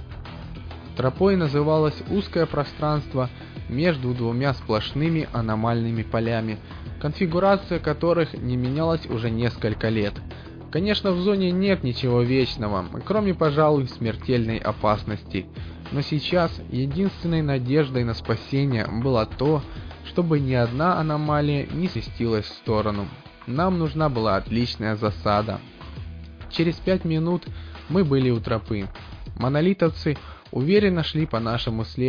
[SPEAKER 1] Тропой называлось узкое пространство между двумя сплошными аномальными полями, конфигурация которых не менялась уже несколько лет. Конечно, в зоне нет ничего вечного, кроме, пожалуй, смертельной опасности. Но сейчас единственной надеждой на спасение было то, чтобы ни одна аномалия не сместилась в сторону. Нам нужна была отличная засада. Через пять минут мы были у тропы. Монолитовцы уверенно шли по нашему следу,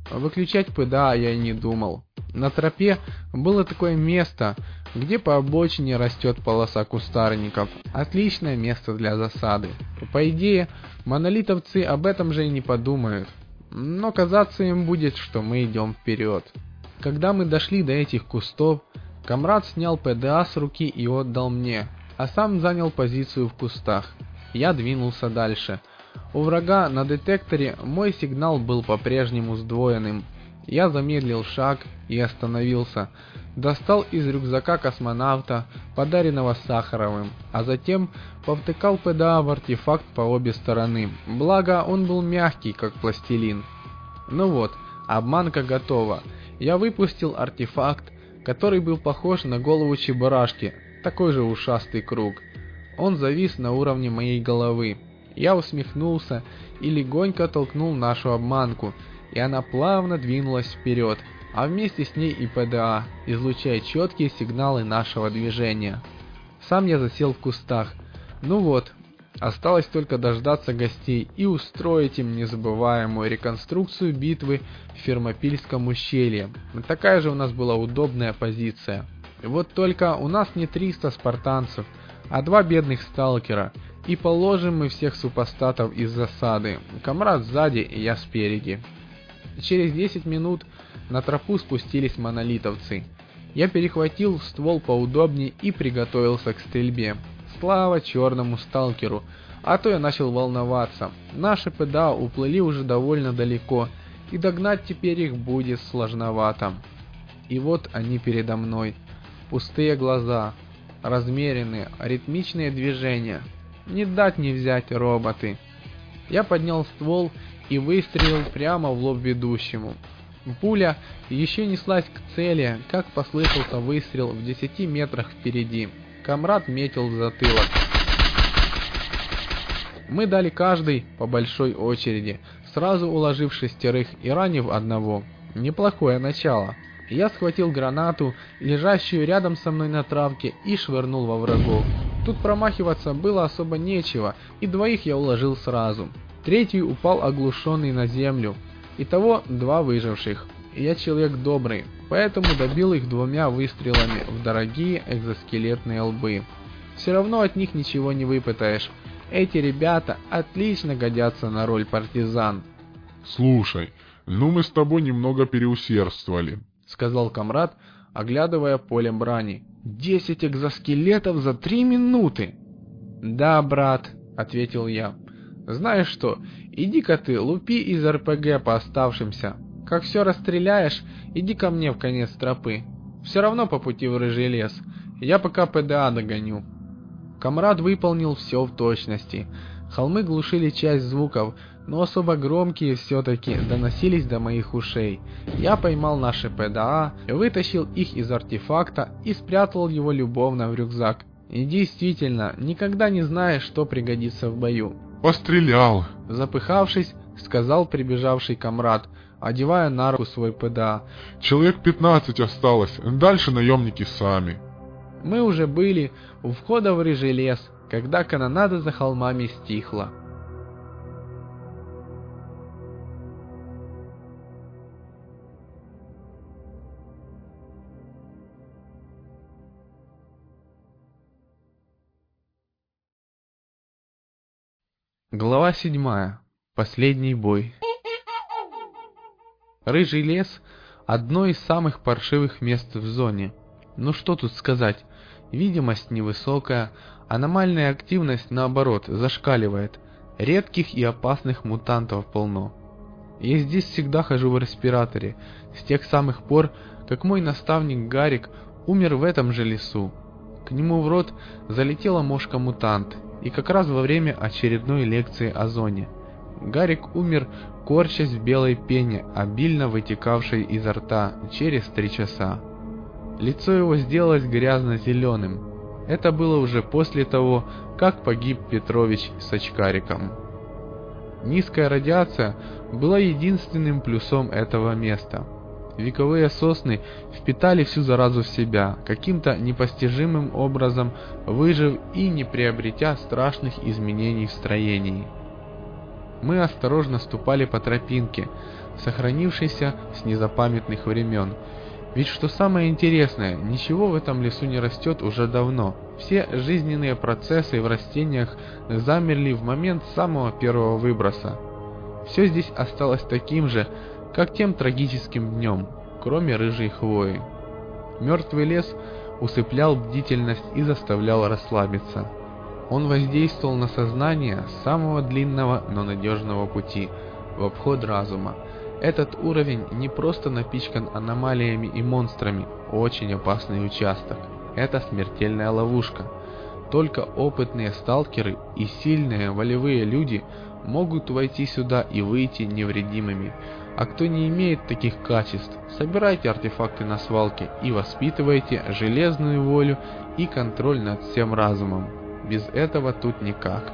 [SPEAKER 1] Выключать ПДА я и не думал. На тропе было такое место, где по обочине растет полоса кустарников. Отличное место для засады. По идее, монолитовцы об этом же и не подумают. Но казаться им будет, что мы идем вперед. Когда мы дошли до этих кустов, комрад снял ПДА с руки и отдал мне, а сам занял позицию в кустах. Я двинулся дальше. У врага на детекторе мой сигнал был по-прежнему сдвоенным. Я замедлил шаг и остановился. Достал из рюкзака космонавта, подаренного Сахаровым, а затем повтыкал ПДА в артефакт по обе стороны. Благо, он был мягкий, как пластилин. Ну вот, обманка готова. Я выпустил артефакт, который был похож на голову чебурашки, такой же ушастый круг. Он завис на уровне моей головы. Я усмехнулся и легонько толкнул нашу обманку, и она плавно двинулась вперед, а вместе с ней и ПДА, излучая четкие сигналы нашего движения. Сам я засел в кустах. Ну вот, осталось только дождаться гостей и устроить им незабываемую реконструкцию битвы в Фермопильском ущелье. Такая же у нас была удобная позиция. Вот только у нас не триста спартанцев, а два бедных сталкера, и положим мы всех супостатов из засады. Комрад сзади и я спереди. Через десять минут на тропу спустились монолитовцы. Я перехватил ствол поудобнее и приготовился к стрельбе. Слава черному сталкеру, а то я начал волноваться. Наши ПДА уплыли уже довольно далеко, и догнать теперь их будет сложновато. И вот они передо мной. Пустые глаза, размеренные, ритмичные движения. Не дать не взять роботы. Я поднял ствол и выстрелил прямо в лоб ведущему. Пуля еще неслась к цели, как послышался выстрел в десяти метрах впереди. Комрад метил в затылок. Мы дали каждый по большой очереди, сразу уложив шестерых и ранив одного. Неплохое начало. Я схватил гранату, лежащую рядом со мной на травке, и швырнул во врагов. Тут промахиваться было особо нечего, и двоих я уложил сразу. Третий упал оглушенный на землю. Итого два выживших. Я человек добрый, поэтому добил их двумя выстрелами в дорогие экзоскелетные лбы. Все равно от них ничего не выпытаешь. Эти ребята отлично годятся на роль партизан.
[SPEAKER 2] «Слушай, ну мы с тобой немного переусердствовали», —
[SPEAKER 1] сказал комрад, оглядывая поле брани. «Десять экзоскелетов за три минуты!» «Да, брат», — ответил я. «Знаешь что, иди-ка ты лупи из РПГ по оставшимся. Как все расстреляешь, иди ко мне в конец тропы. Все равно по пути в рыжий лес. Я пока ПДА догоню». Комрад выполнил все в точности. Холмы глушили часть звуков, но особо громкие все-таки доносились до моих ушей. Я поймал наши ПДА, вытащил их из артефакта и спрятал его любовно в рюкзак. И действительно, никогда не знаешь, что пригодится в бою.
[SPEAKER 2] «Пострелял!»
[SPEAKER 1] Запыхавшись, сказал прибежавший комрад, одевая на руку свой ПДА.
[SPEAKER 2] «Человек пятнадцать осталось, дальше наемники сами».
[SPEAKER 1] Мы уже были у входа в рыжий лес, когда канонада за холмами стихла. Глава седьмая. Последний бой. Рыжий лес – одно из самых паршивых мест в зоне. Ну что тут сказать, видимость невысокая, аномальная активность наоборот зашкаливает, редких и опасных мутантов полно. Я здесь всегда хожу в респираторе, с тех самых пор, как мой наставник Гарик умер в этом же лесу. К нему в рот залетела мошка-мутант, и как раз во время очередной лекции о зоне. Гарик умер, корчась в белой пене, обильно вытекавшей изо рта через три часа. Лицо его сделалось грязно-зеленым. Это было уже после того, как погиб Петрович с очкариком. Низкая радиация была единственным плюсом этого места. Вековые сосны впитали всю заразу в себя, каким-то непостижимым образом выжив и не приобретя страшных изменений в строении. Мы осторожно ступали по тропинке, сохранившейся с незапамятных времен. Ведь что самое интересное, ничего в этом лесу не растет уже давно. Все жизненные процессы в растениях замерли в момент самого первого выброса. Все здесь осталось таким же, как тем трагическим днем, кроме рыжей хвои. Мертвый лес усыплял бдительность и заставлял расслабиться. Он воздействовал на сознание с самого длинного, но надежного пути, в обход разума. Этот уровень не просто напичкан аномалиями и монстрами, очень опасный участок. Это смертельная ловушка. Только опытные сталкеры и сильные волевые люди могут войти сюда и выйти невредимыми. А кто не имеет таких качеств, собирайте артефакты на свалке и воспитывайте железную волю и контроль над всем разумом. Без этого тут никак.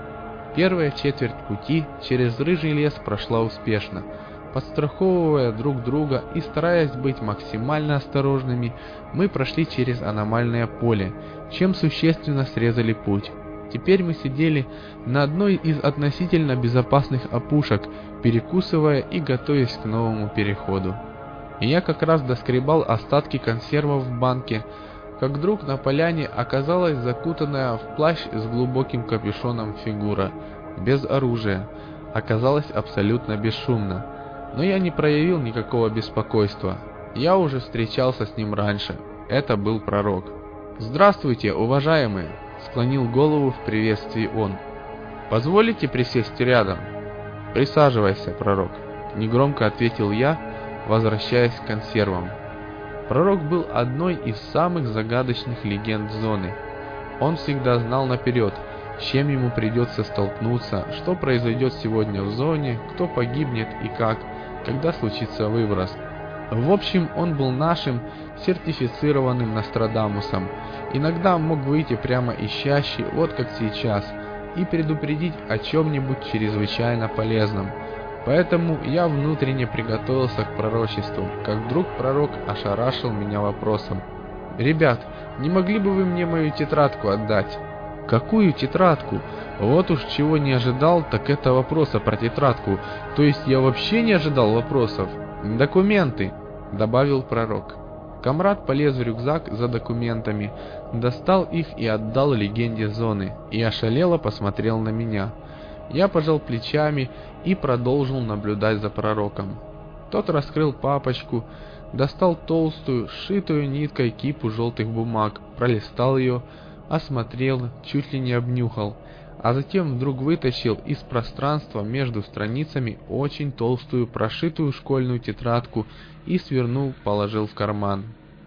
[SPEAKER 1] Первая четверть пути через рыжий лес прошла успешно. Подстраховывая друг друга и стараясь быть максимально осторожными, мы прошли через аномальное поле, чем существенно срезали путь. Теперь мы сидели на одной из относительно безопасных опушек, перекусывая и готовясь к новому переходу. И я как раз доскребал остатки консервов в банке, как вдруг на поляне оказалась закутанная в плащ с глубоким капюшоном фигура, без оружия, оказалась абсолютно бесшумно. Но я не проявил никакого беспокойства. Я уже встречался с ним раньше. Это был пророк. «Здравствуйте, уважаемые!» — склонил голову в приветствии он. «Позволите присесть рядом?» «Присаживайся, пророк», — негромко ответил я, возвращаясь к консервам. Пророк был одной из самых загадочных легенд зоны. Он всегда знал наперед, с чем ему придется столкнуться, что произойдет сегодня в зоне, кто погибнет и как, когда случится выброс. В общем, он был нашим сертифицированным Нострадамусом. Иногда мог выйти прямо из чащи, вот как сейчас, и предупредить о чем-нибудь чрезвычайно полезном. Поэтому я внутренне приготовился к пророчеству, как вдруг пророк ошарашил меня вопросом. «Ребят, не могли бы вы мне мою тетрадку отдать?» «Какую тетрадку? Вот уж чего не ожидал, так это вопроса про тетрадку. То есть я вообще не ожидал вопросов. Документы», — добавил пророк. Камрад полез в рюкзак за документами, достал их и отдал легенде зоны, и ошалело посмотрел на меня. Я пожал плечами и продолжил наблюдать за пророком. Тот раскрыл папочку, достал толстую, сшитую ниткой кипу желтых бумаг, пролистал ее, осмотрел, чуть ли не обнюхал, а затем вдруг вытащил из пространства между страницами очень толстую, прошитую школьную тетрадку и свернул, положил в карман.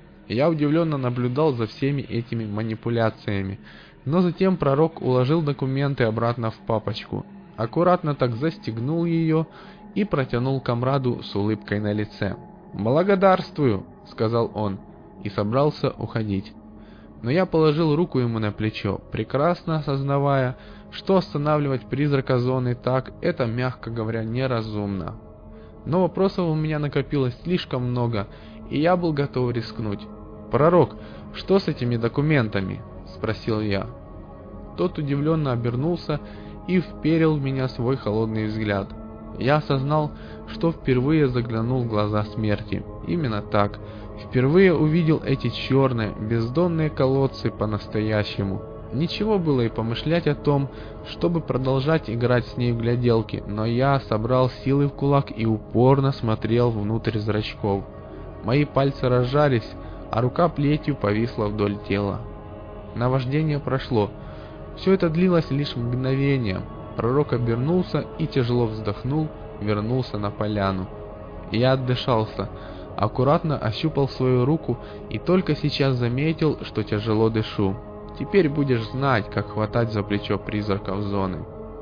[SPEAKER 1] Я удивленно наблюдал за всеми этими манипуляциями, но затем пророк уложил документы обратно в папочку, аккуратно так застегнул ее и протянул комраду с улыбкой на лице. «Благодарствую», — сказал он, и собрался уходить. Но я положил руку ему на плечо, прекрасно осознавая, что останавливать призрака зоны так, это, мягко говоря, неразумно. Но вопросов у меня накопилось слишком много, и я был готов рискнуть. «Пророк, что с этими документами?» — спросил я. Тот удивленно обернулся и вперил в меня свой холодный взгляд. Я осознал, что впервые заглянул в глаза смерти. Именно так. Впервые увидел эти черные, бездонные колодцы по-настоящему. Ничего было и помышлять о том, чтобы продолжать играть с ней в гляделки, но я собрал силы в кулак и упорно смотрел внутрь зрачков. Мои пальцы разжались, а рука плетью повисла вдоль тела. Наваждение прошло. Все это длилось лишь мгновение. Пророк обернулся и, тяжело вздохнул, вернулся на поляну. Я отдышался, аккуратно ощупал свою руку и только сейчас заметил, что тяжело дышу. «Теперь будешь знать, как хватать за плечо призраков зоны».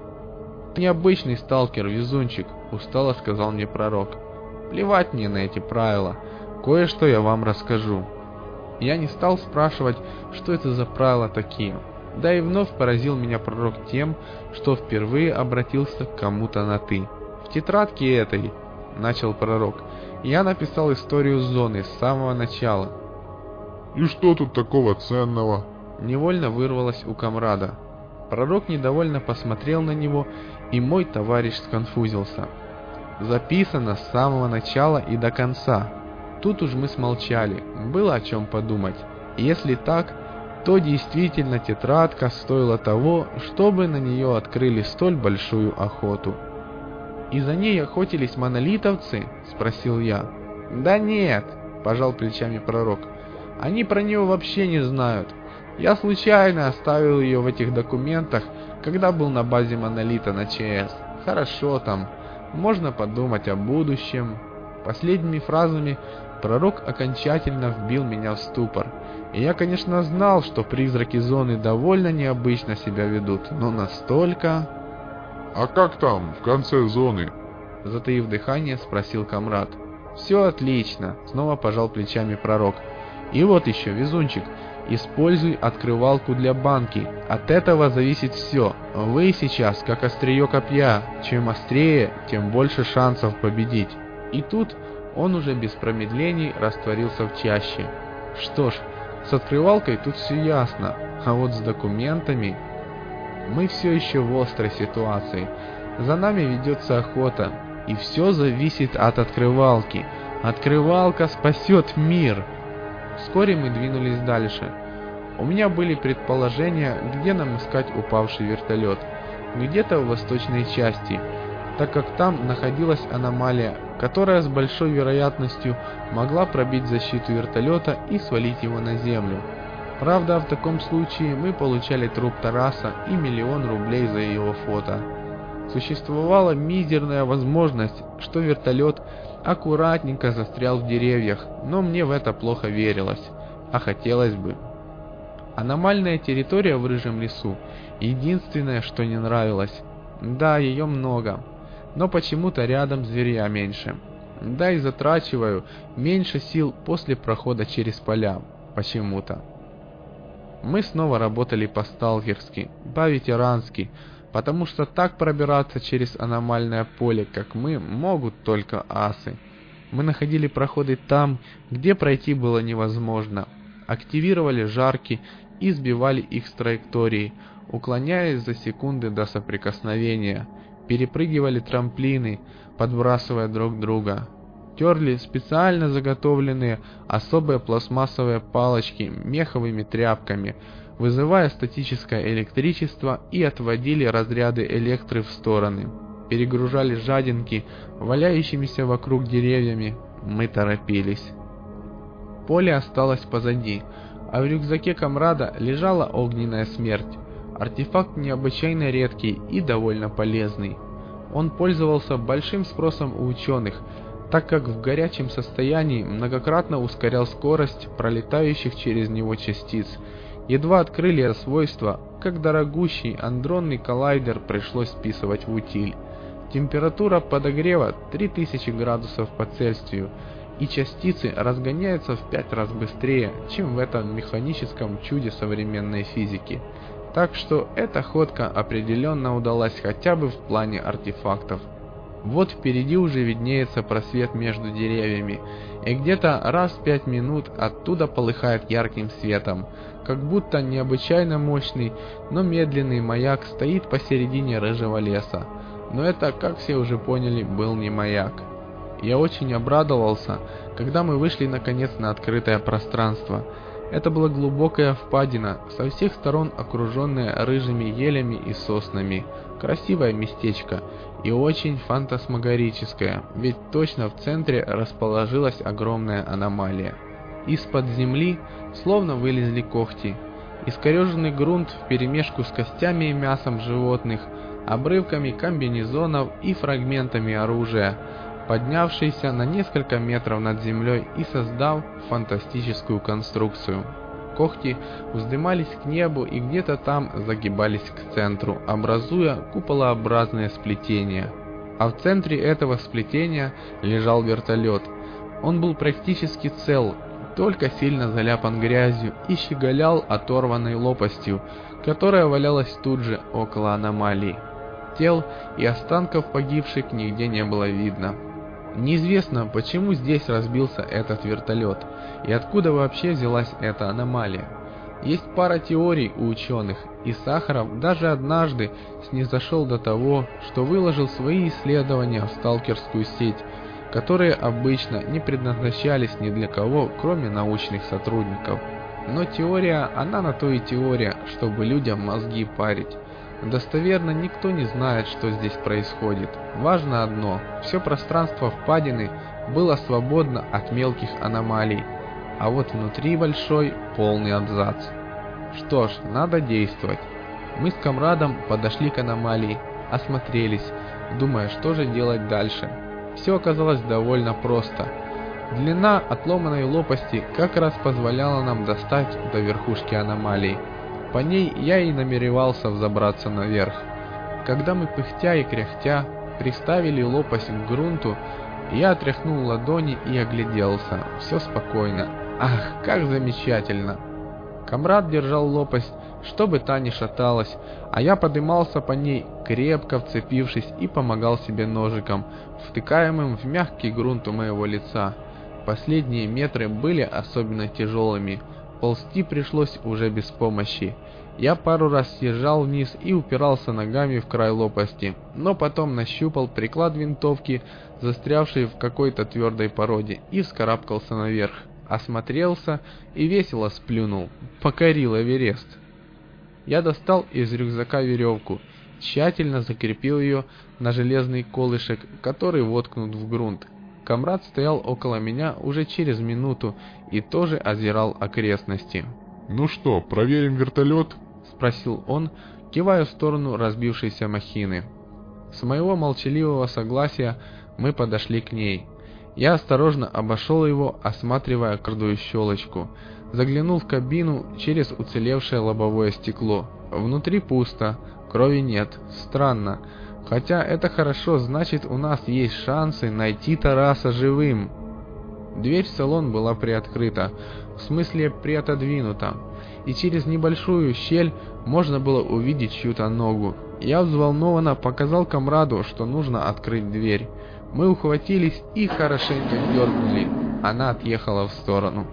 [SPEAKER 1] «Необычный сталкер, везунчик», — устало сказал мне пророк. «Плевать мне на эти правила. Кое-что я вам расскажу». Я не стал спрашивать, что это за правила такие. Да и вновь поразил меня пророк тем, что впервые обратился к кому-то на «ты». «В тетрадке этой», — начал пророк, — «я написал историю зоны с самого начала».
[SPEAKER 2] «И что тут такого ценного?»
[SPEAKER 1] Невольно вырвалось у комрада. Пророк недовольно посмотрел на него И мой товарищ сконфузился. Записано с самого начала и до конца. Тут уж мы смолчали, было о чем подумать. Если так, то действительно тетрадка стоила того, чтобы на нее открыли столь большую охоту. «И за ней охотились монолитовцы?» – спросил я. «Да нет», – пожал плечами пророк. «Они про нее вообще не знают. Я случайно оставил ее в этих документах, когда был на базе монолита на ЧС. Хорошо там, можно подумать о будущем». Последними фразами пророк окончательно вбил меня в ступор. И я, конечно, знал, что призраки зоны довольно необычно себя ведут, но настолько...
[SPEAKER 2] «А как там, в конце зоны?»
[SPEAKER 1] Затаив дыхание, спросил комрад. «Все отлично», — снова пожал плечами пророк. «И вот еще, везунчик, используй открывалку для банки. От этого зависит все. Вы сейчас как острие копья. Чем острее, тем больше шансов победить». И тут он уже без промедлений растворился в чаще. Что ж, с открывалкой тут все ясно, а вот с документами... Мы все еще в острой ситуации. За нами ведется охота, и все зависит от открывалки. Открывалка спасет мир. Вскоре мы двинулись дальше. У меня были предположения, где нам искать упавший вертолет. Где-то в восточной части, так как там находилась аномалия, которая с большой вероятностью могла пробить защиту вертолета и свалить его на землю. Правда, в таком случае мы получали труп Тараса и миллион рублей за его фото. Существовала мизерная возможность, что вертолет аккуратненько застрял в деревьях, но мне в это плохо верилось, а хотелось бы. Аномальная территория в Рыжем лесу — единственное, что не нравилось. Да, ее много, но почему-то рядом зверя меньше. Да и затрачиваю меньше сил после прохода через поля, почему-то. Мы снова работали по-сталкерски, по-ветерански, потому что так пробираться через аномальное поле, как мы, могут только асы. Мы находили проходы там, где пройти было невозможно, активировали жарки и сбивали их с траектории, уклоняясь за секунды до соприкосновения, перепрыгивали трамплины, подбрасывая друг друга. Терли специально заготовленные особые пластмассовые палочки меховыми тряпками, вызывая статическое электричество, и отводили разряды электры в стороны. Перегружали жадинки, валяющимися вокруг деревьями. Мы торопились. Поле осталось позади, а в рюкзаке комрада лежала огненная смерть. Артефакт необычайно редкий и довольно полезный. Он пользовался большим спросом у ученых, так как в горячем состоянии многократно ускорял скорость пролетающих через него частиц. Едва открыли это свойство, как дорогущий андронный коллайдер пришлось списывать в утиль. Температура подогрева три тысячи градусов по Цельсию, и частицы разгоняются в пять раз быстрее, чем в этом механическом чуде современной физики. Так что эта ходка определенно удалась хотя бы в плане артефактов. Вот впереди уже виднеется просвет между деревьями, и где-то раз в пять минут оттуда полыхает ярким светом, как будто необычайно мощный, но медленный маяк стоит посередине рыжего леса. Но это, как все уже поняли, был не маяк. Я очень обрадовался, когда мы вышли наконец на открытое пространство. Это была глубокая впадина, со всех сторон окруженная рыжими елями и соснами. Красивое местечко и очень фантасмагорическое, ведь точно в центре расположилась огромная аномалия. Из-под земли словно вылезли когти. Искореженный грунт вперемешку с костями и мясом животных, обрывками комбинезонов и фрагментами оружия, поднявшийся на несколько метров над землей и создав фантастическую конструкцию. Когти вздымались к небу и где-то там загибались к центру, образуя куполообразное сплетение. А в центре этого сплетения лежал вертолет. Он был практически цел, только сильно заляпан грязью и щеголял оторванной лопастью, которая валялась тут же около аномалии. Тел и останков погибших нигде не было видно. Неизвестно, почему здесь разбился этот вертолет, и откуда вообще взялась эта аномалия. Есть пара теорий у ученых, и Сахаров даже однажды снизошел до того, что выложил свои исследования в сталкерскую сеть, которые обычно не предназначались ни для кого, кроме научных сотрудников. Но теория, она на то и теория, чтобы людям мозги парить. Достоверно никто не знает, что здесь происходит. Важно одно: все пространство впадины было свободно от мелких аномалий, а вот внутри большой полный абзац. Что ж, надо действовать. Мы с комрадом подошли к аномалии, осмотрелись, думая, что же делать дальше. Все оказалось довольно просто. Длина отломанной лопасти как раз позволяла нам достать до верхушки аномалии. По ней я и намеревался взобраться наверх. Когда мы, пыхтя и кряхтя, приставили лопасть к грунту, я отряхнул ладони и огляделся. Все спокойно. Ах, как замечательно! Комрад держал лопасть, чтобы та не шаталась, а я подымался по ней, крепко вцепившись, и помогал себе ножиком, втыкаемым в мягкий грунт у моего лица. Последние метры были особенно тяжелыми. Ползти пришлось уже без помощи. Я пару раз съезжал вниз и упирался ногами в край лопасти, но потом нащупал приклад винтовки, застрявший в какой-то твердой породе, и вскарабкался наверх. Осмотрелся и весело сплюнул. Покорил Эверест. Я достал из рюкзака веревку, тщательно закрепил ее на железный колышек, который воткнут в грунт. Комрад стоял около меня уже через минуту и тоже озирал окрестности.
[SPEAKER 2] «Ну что, проверим вертолет?»
[SPEAKER 1] — спросил он, кивая в сторону разбившейся махины. С моего молчаливого согласия мы подошли к ней. Я осторожно обошел его, осматривая каждую щелочку. Заглянул в кабину через уцелевшее лобовое стекло. Внутри пусто, крови нет. Странно. Хотя это хорошо, значит, у нас есть шансы найти Тараса живым. Дверь в салон была приоткрыта, в смысле приотодвинута, и через небольшую щель можно было увидеть чью-то ногу. Я взволнованно показал комраду, что нужно открыть дверь. Мы ухватились и хорошенько дернули. Она отъехала в сторону.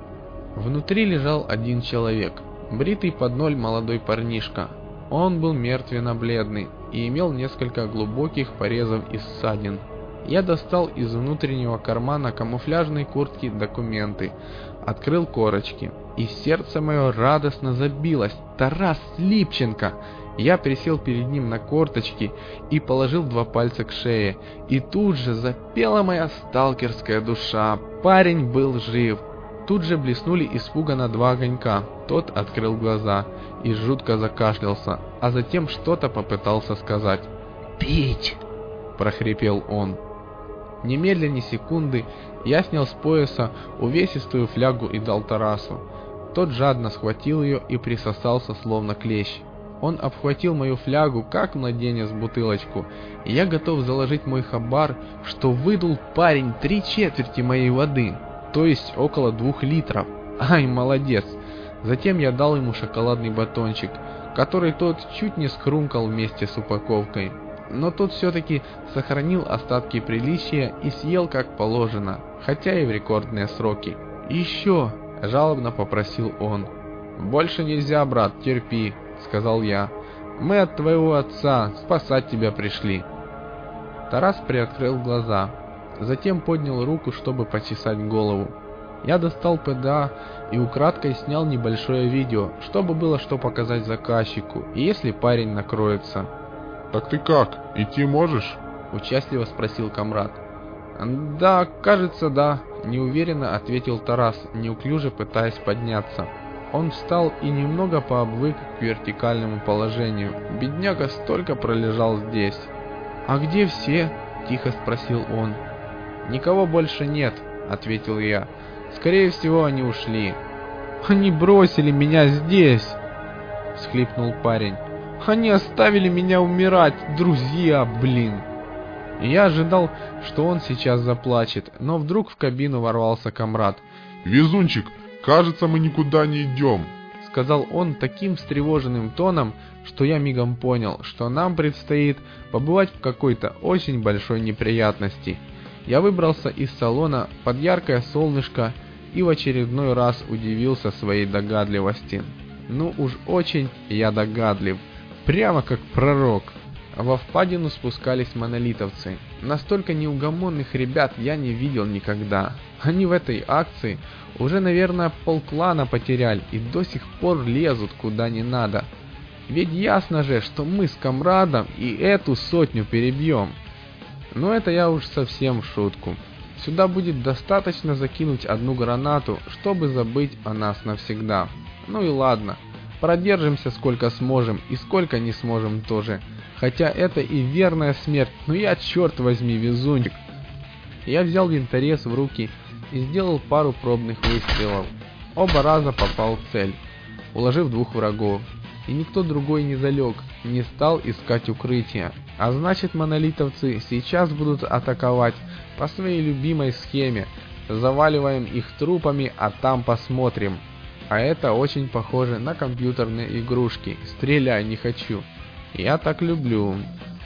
[SPEAKER 1] Внутри лежал один человек, бритый под ноль молодой парнишка. Он был мертвенно-бледный и имел несколько глубоких порезов и ссадин. Я достал из внутреннего кармана камуфляжной куртки документы, открыл корочки, и сердце мое радостно забилось. Тарас Липченко! Я присел перед ним на корточки и положил два пальца к шее, и тут же запела моя сталкерская душа. Парень был жив. Тут же блеснули испуганно два огонька. Тот открыл глаза и жутко закашлялся, а затем что-то попытался сказать. «Пить!» – прохрипел он. Немедленно ни секунды я снял с пояса увесистую флягу и дал Тарасу. Тот жадно схватил ее и присосался, словно клещ. Он обхватил мою флягу, как младенец бутылочку, и я готов заложить мой хабар, что выдул парень три четверти моей воды, то есть около двух литров. Ай, молодец! Затем я дал ему шоколадный батончик, который тот чуть не схрумкал вместе с упаковкой. Но тот все-таки сохранил остатки приличия и съел как положено, хотя и в рекордные сроки. «Еще!» – жалобно попросил он. «Больше нельзя, брат, терпи», – сказал я. «Мы от твоего отца спасать тебя пришли». Тарас приоткрыл глаза, затем поднял руку, чтобы почесать голову. Я достал ПДА и украдкой снял небольшое видео, чтобы было что показать заказчику, и если парень накроется.
[SPEAKER 2] «Так ты как, идти можешь?»
[SPEAKER 1] – участливо спросил комрад. «Да, кажется, да», – неуверенно ответил Тарас, неуклюже пытаясь подняться. Он встал и немного пообвык к вертикальному положению. Бедняга столько пролежал здесь. «А где все?» – тихо спросил он. «Никого больше нет», – ответил я. «Скорее всего, они ушли». «Они бросили меня здесь!» – всхлипнул парень. «Они оставили меня умирать, друзья, блин!» И я ожидал, что он сейчас заплачет, но вдруг в кабину ворвался комрад.
[SPEAKER 2] «Везунчик, кажется, мы никуда не идем»,
[SPEAKER 1] — сказал он таким встревоженным тоном, что я мигом понял, что нам предстоит побывать в какой-то очень большой неприятности. Я выбрался из салона под яркое солнышко и в очередной раз удивился своей догадливости. Ну уж очень я догадлив, прямо как пророк. Во впадину спускались монолитовцы. Настолько неугомонных ребят я не видел никогда. Они в этой акции уже, наверное, полклана потеряли и до сих пор лезут куда не надо. Ведь ясно же, что мы с комрадом и эту сотню перебьем. Но это я уж совсем в шутку. Сюда будет достаточно закинуть одну гранату, чтобы забыть о нас навсегда. Ну и ладно, продержимся сколько сможем и сколько не сможем тоже. Хотя это и верная смерть, но я, черт возьми, везунчик. Я взял винторез в руки и сделал пару пробных выстрелов. Оба раза попал в цель, уложив двух врагов. И никто другой не залег, не стал искать укрытия. А значит, монолитовцы сейчас будут атаковать по своей любимой схеме. Заваливаем их трупами, а там посмотрим. А это очень похоже на компьютерные игрушки. Стреляй не хочу. Я так люблю.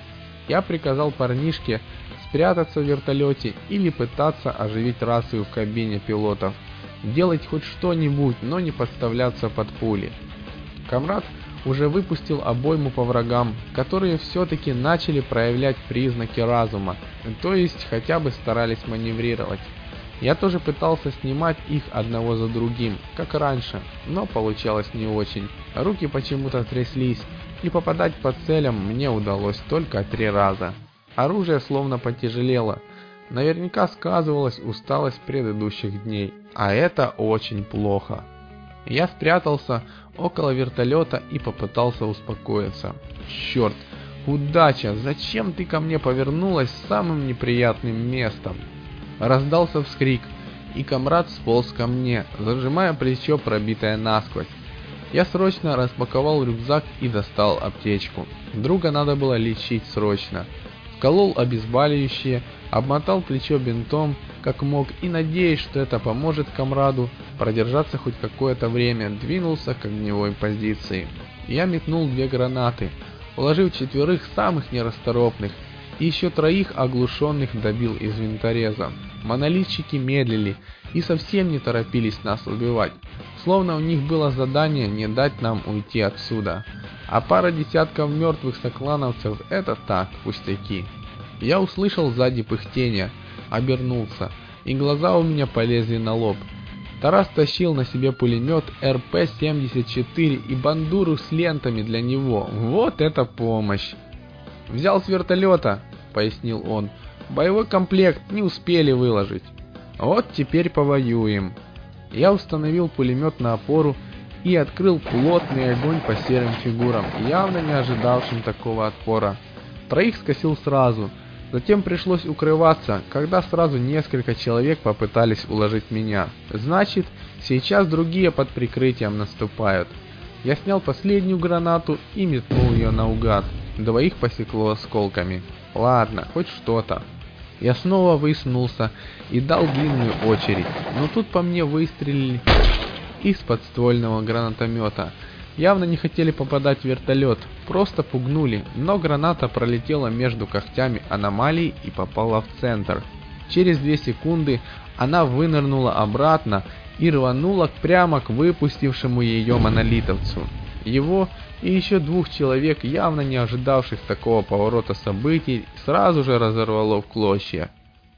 [SPEAKER 1] Я приказал парнишке спрятаться в вертолете или пытаться оживить рацию в кабине пилотов. Делать хоть что-нибудь, но не подставляться под пули. Камрад уже выпустил обойму по врагам, которые все-таки начали проявлять признаки разума, то есть хотя бы старались маневрировать. Я тоже пытался снимать их одного за другим, как раньше, но получалось не очень. Руки почему-то тряслись, и попадать по целям мне удалось только три раза. Оружие словно потяжелело, наверняка сказывалась усталость предыдущих дней, а это очень плохо. Я спрятался около вертолета и попытался успокоиться. Черт, удача, зачем ты ко мне повернулась самым неприятным местом? Раздался вскрик, и комрад сполз ко мне, зажимая плечо, пробитое насквозь. Я срочно распаковал рюкзак и достал аптечку. Друга надо было лечить срочно. Вколол обезболивающее, обмотал плечо бинтом, как мог, и, надеясь, что это поможет комраду продержаться хоть какое-то время, двинулся к огневой позиции. Я метнул две гранаты, уложив четверых самых нерасторопных, и еще троих оглушенных добил из винтореза. Монолитчики медлили и совсем не торопились нас убивать, словно у них было задание не дать нам уйти отсюда. А пара десятков мертвых соклановцев — это так, пустяки. Я услышал сзади пыхтение, обернулся, и глаза у меня полезли на лоб. Тарас тащил на себе пулемет эр пэ семьдесят четыре и бандуру с лентами для него. Вот это помощь! «Взял с вертолета», — пояснил он. «Боевой комплект не успели выложить. Вот теперь повоюем». Я установил пулемет на опору и открыл плотный огонь по серым фигурам, явно не ожидавшим такого отпора. Троих скосил сразу. Затем пришлось укрываться, когда сразу несколько человек попытались уложить меня. Значит, сейчас другие под прикрытием наступают. Я снял последнюю гранату и метнул ее наугад. Двоих посекло осколками. Ладно, хоть что-то. Я снова высунулся и дал длинную очередь, но тут по мне выстрелили из подствольного гранатомета. Явно не хотели попадать в вертолет, просто пугнули, но граната пролетела между когтями аномалии и попала в центр. Через две секунды она вынырнула обратно и рванула прямо к выпустившему ее монолитовцу. Его и еще двух человек, явно не ожидавших такого поворота событий, сразу же разорвало в клочья.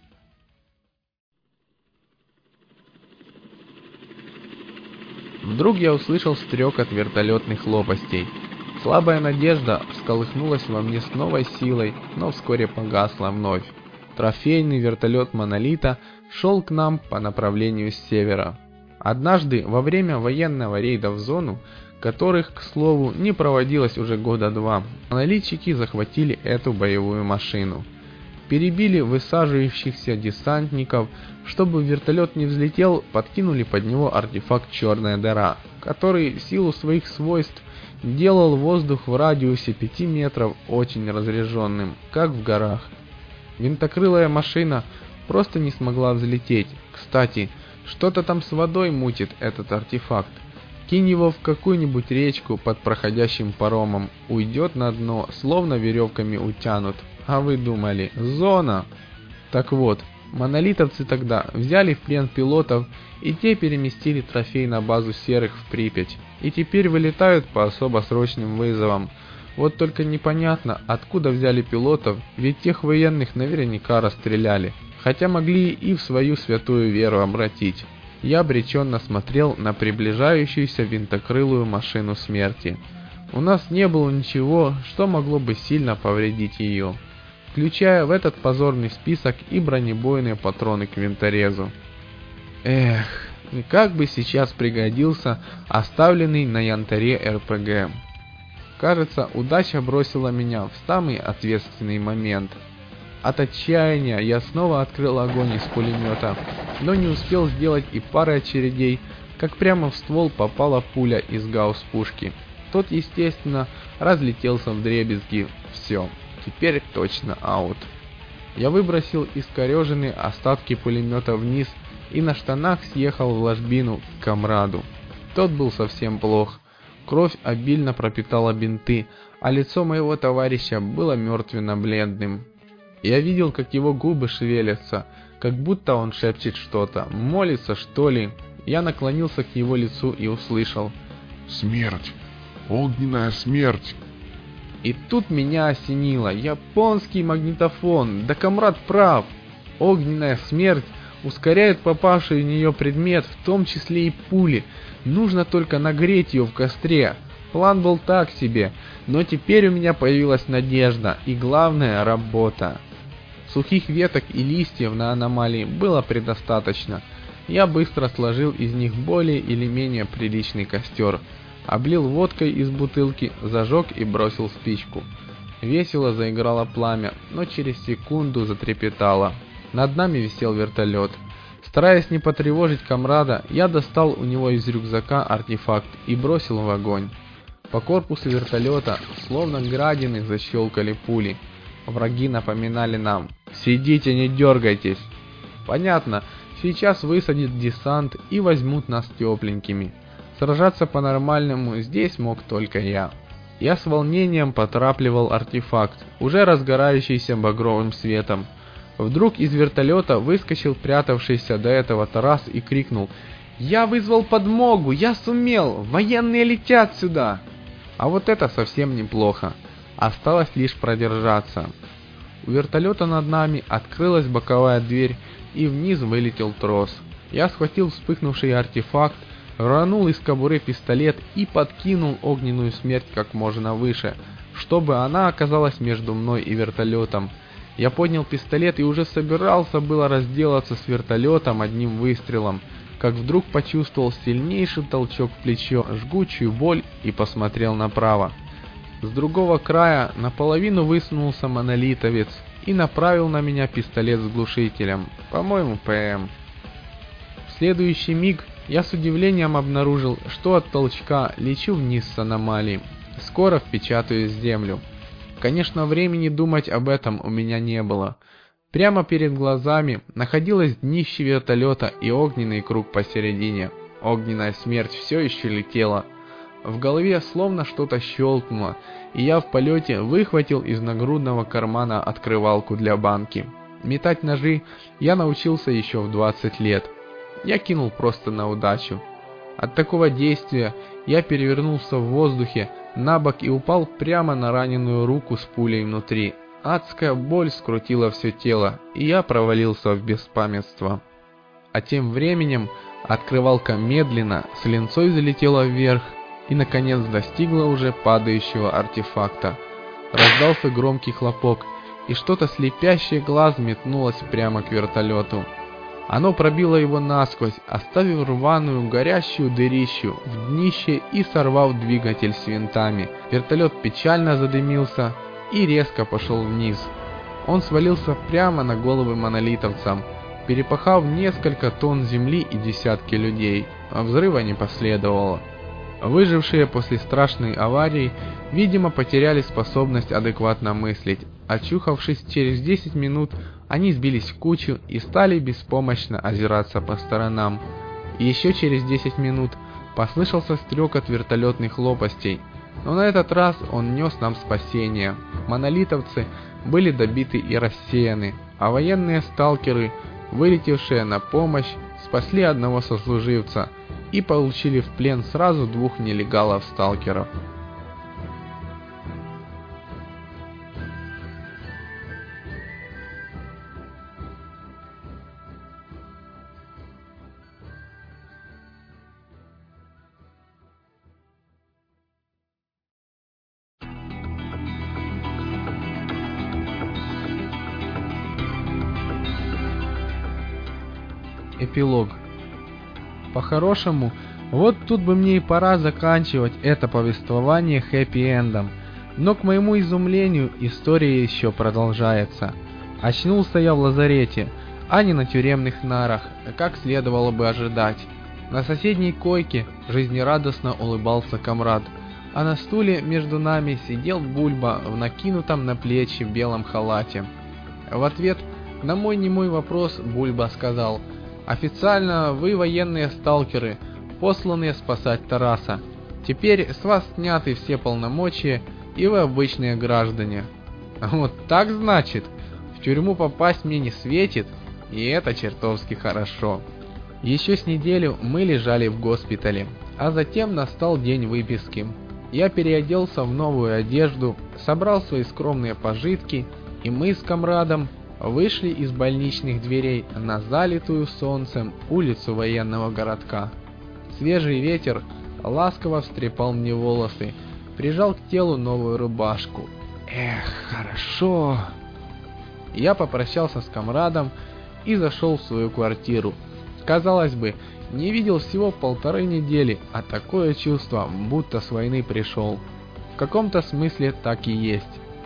[SPEAKER 1] Вдруг я услышал стрекот вертолетных лопастей. Слабая надежда всколыхнулась во мне с новой силой, но вскоре погасла вновь. Трофейный вертолет «Монолита» шел к нам по направлению с севера. Однажды, во время военного рейда в зону, которых, к слову, не проводилось уже года два, монолитчики захватили эту боевую машину. Перебили высаживающихся десантников, чтобы вертолет не взлетел, подкинули под него артефакт «Черная дыра», который в силу своих свойств делал воздух в радиусе пяти метров очень разряженным, как в горах. Винтокрылая машина просто не смогла взлететь. Кстати, что-то там с водой мутит этот артефакт. Кинь его в какую-нибудь речку под проходящим паромом, уйдет на дно, словно веревками утянут. А вы думали, зона? Так вот, Монолитовцы тогда взяли в плен пилотов, и те переместили трофей на базу серых в Припять, и теперь вылетают по особо срочным вызовам. Вот только непонятно, откуда взяли пилотов, ведь тех военных наверняка расстреляли, хотя могли и в свою святую веру обратить. Я обреченно смотрел на приближающуюся винтокрылую машину смерти. У нас не было ничего, что могло бы сильно повредить ее, включая в этот позорный список и бронебойные патроны к винторезу. Эх, как бы сейчас пригодился оставленный на янтаре эр пэ гэ. Кажется, удача бросила меня в самый ответственный момент. От отчаяния я снова открыл огонь из пулемета, но не успел сделать и пары очередей, как прямо в ствол попала пуля из гаусс-пушки. Тот, естественно, разлетелся вдребезги. Все, теперь точно аут. Я выбросил искореженные остатки пулемета вниз и на штанах съехал в ложбину к комраду. Тот был совсем плох. Кровь обильно пропитала бинты, а лицо моего товарища было мертвенно-бледным. Я видел, как его губы шевелятся, как будто он шепчет что-то, молится, что ли. Я наклонился к его лицу и услышал:
[SPEAKER 2] «Смерть! Огненная смерть!»
[SPEAKER 1] И тут меня осенило. Японский магнитофон, да комрад прав. Огненная смерть ускоряет попавший в нее предмет, в том числе и пули. Нужно только нагреть ее в костре. План был так себе, но теперь у меня появилась надежда и, главное, работа. Сухих веток и листьев на аномалии было предостаточно. Я быстро сложил из них более или менее приличный костер, облил водкой из бутылки, зажег и бросил спичку. Весело заиграло пламя, но через секунду затрепетало. Над нами висел вертолет. Стараясь не потревожить комрада, я достал у него из рюкзака артефакт и бросил в огонь. По корпусу вертолета, словно градины, защелкали пули. Враги напоминали нам: «Сидите, не дергайтесь». Понятно, сейчас высадят десант и возьмут нас тепленькими. Сражаться по-нормальному здесь мог только я. Я с волнением потрапливал артефакт, уже разгорающийся багровым светом. Вдруг из вертолета выскочил прятавшийся до этого Тарас и крикнул: «Я вызвал подмогу! Я сумел! Военные летят сюда!» А вот это совсем неплохо. Осталось лишь продержаться. У вертолета над нами открылась боковая дверь, и вниз вылетел трос. Я схватил вспыхнувший артефакт, рванул из кобуры пистолет и подкинул огненную смерть как можно выше, чтобы она оказалась между мной и вертолетом. Я поднял пистолет и уже собирался было разделаться с вертолетом одним выстрелом, как вдруг почувствовал сильнейший толчок в плечо, жгучую боль и посмотрел направо. С другого края наполовину высунулся монолитовец и направил на меня пистолет с глушителем, по-моему, пэ эм. В следующий миг я с удивлением обнаружил, что от толчка лечу вниз с аномалии, скоро впечатаюсь в землю. Конечно, времени думать об этом у меня не было. Прямо перед глазами находилось днище вертолета и огненный круг посередине. Огненная смерть все еще летела. В голове словно что-то щелкнуло, и я в полете выхватил из нагрудного кармана открывалку для банки. Метать ножи я научился еще в двадцать лет. Я кинул просто на удачу. От такого действия я перевернулся в воздухе на бок и упал прямо на раненую руку с пулей внутри. Адская боль скрутила все тело, и я провалился в беспамятство. А тем временем открывалка медленно с линцой залетела вверх и наконец достигла уже падающего артефакта. Раздался громкий хлопок, и что-то слепящее глаз метнулось прямо к вертолету. Оно пробило его насквозь, оставив рваную горящую дырищу в днище и сорвав двигатель с винтами. Вертолет печально задымился и резко пошел вниз. Он свалился прямо на головы монолитовцам, перепахав несколько тонн земли и десятки людей, а взрыва не последовало. Выжившие после страшной аварии, видимо, потеряли способность адекватно мыслить. Очухавшись через десять минут, они сбились в кучу и стали беспомощно озираться по сторонам. И еще через десять минут послышался стрекот вертолетных лопастей, но на этот раз он нес нам спасение. Монолитовцы были добиты и рассеяны, а военные сталкеры вылетевшие на помощь, спасли одного сослуживца и получили в плен сразу двух нелегалов-сталкеров. Эпилог. По-хорошему, вот тут бы мне и пора заканчивать это повествование хэппи-эндом, но к моему изумлению история еще продолжается. Очнулся я в лазарете, а не на тюремных нарах, как следовало бы ожидать. На соседней койке жизнерадостно улыбался комрад, а на стуле между нами сидел Бульба в накинутом на плечи белом халате. В ответ на мой немой вопрос Бульба сказал: «Официально вы военные сталкеры, посланные спасать Тараса. Теперь с вас сняты все полномочия, и вы обычные граждане». Вот так значит? В тюрьму попасть мне не светит, и это чертовски хорошо. Еще с неделю мы лежали в госпитале, а затем настал день выписки. Я переоделся в новую одежду, собрал свои скромные пожитки, и мы с комрадом вышли из больничных дверей на залитую солнцем улицу военного городка. Свежий ветер ласково встрепал мне волосы, прижал к телу новую рубашку. Эх, хорошо. Я попрощался с комрадом и зашел в свою квартиру. Казалось бы, не видел всего полторы недели, а такое чувство, будто с войны пришел. В каком-то смысле так и есть.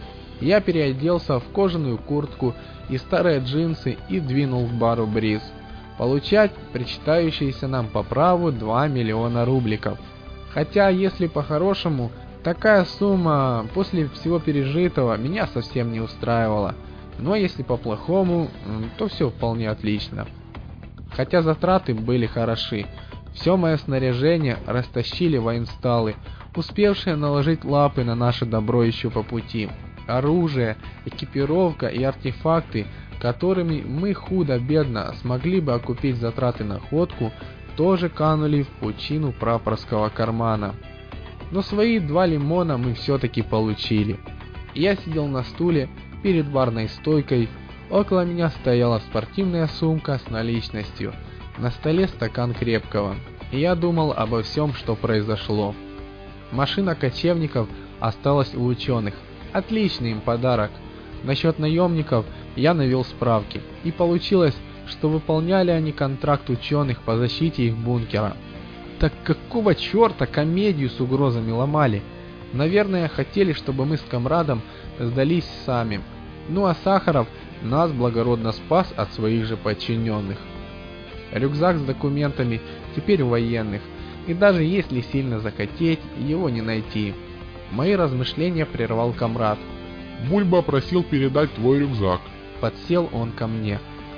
[SPEAKER 1] Я переоделся в кожаную куртку и старые джинсы и двинул к бару Бриз, получать причитающиеся нам по праву два миллиона рубликов. Хотя, если по-хорошему, такая сумма после всего пережитого меня совсем не устраивала. Но если по-плохому, то все вполне отлично. Хотя затраты были хороши. Все мое снаряжение растащили военсталы, успевшие наложить лапы на наше добро еще по пути. Оружие, экипировка и артефакты, которыми мы худо-бедно смогли бы окупить затраты на ходку, тоже канули в пучину прапорского кармана. Но свои два лимона мы все-таки получили. Я сидел на стуле перед барной стойкой, около меня стояла спортивная сумка с наличностью, на столе стакан крепкого, и я думал обо всем, что произошло. Машина кочевников осталась у ученых. Отличный им подарок. Насчет наемников я навел справки, и получилось, что выполняли они контракт ученых по защите их бункера. Так какого черта комедию с угрозами ломали? Наверное, хотели, чтобы мы с комрадом сдались сами. Ну а Сахаров нас благородно спас от своих же подчиненных. Рюкзак с документами теперь у военных, и даже если сильно захотеть, его не найти. Мои размышления прервал комрад.
[SPEAKER 2] Бульба просил передать твой рюкзак.
[SPEAKER 1] Подсел он ко мне.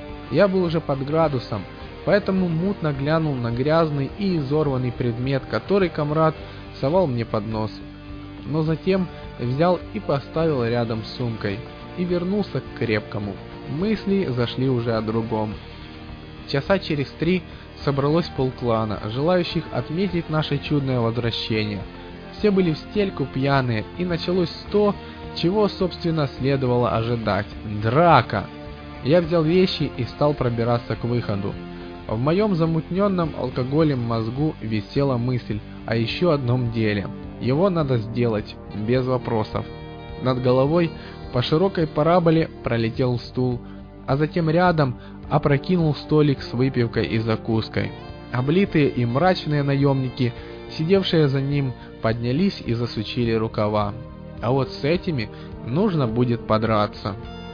[SPEAKER 1] Я был уже под градусом, поэтому мутно глянул на грязный и изорванный предмет, который комрад совал мне под нос. Но затем взял и поставил рядом с сумкой, и вернулся к крепкому. Мысли зашли уже о другом. Часа через три собралось полклана, желающих отметить наше чудное возвращение. Все были в стельку пьяные, и началось то, чего, собственно, следовало ожидать. Драка! Я взял вещи и стал пробираться к выходу. В моем замутненном алкоголем мозгу висела мысль о еще одном деле. Его надо сделать, без вопросов. Над головой по широкой параболе пролетел стул, а затем рядом опрокинул столик с выпивкой и закуской. Облитые и мрачные наемники, сидевшие за ним, поднялись и засучили рукава. А вот с этими нужно будет подраться.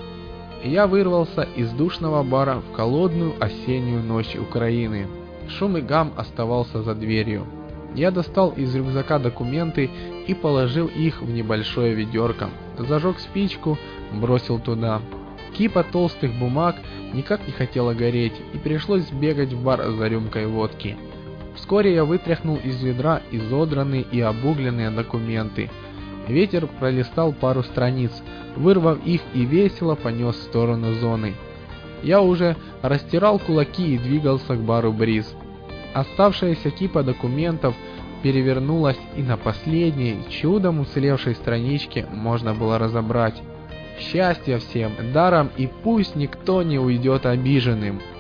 [SPEAKER 1] Я вырвался из душного бара в холодную осеннюю ночь Украины. Шум и гам оставался за дверью. Я достал из рюкзака документы и положил их в небольшое ведерко. Зажег спичку, бросил туда. Кипа толстых бумаг никак не хотела гореть, и пришлось бегать в бар за рюмкой водки. Вскоре я вытряхнул из ведра изодранные и обугленные документы. Ветер пролистал пару страниц, вырвав их, и весело понес в сторону зоны. Я уже растирал кулаки и двигался к бару Бриз. Оставшаяся кипа документов перевернулась, и на последней, чудом уцелевшей страничке можно было разобрать: «Счастья всем, даром, и пусть никто не уйдет обиженным».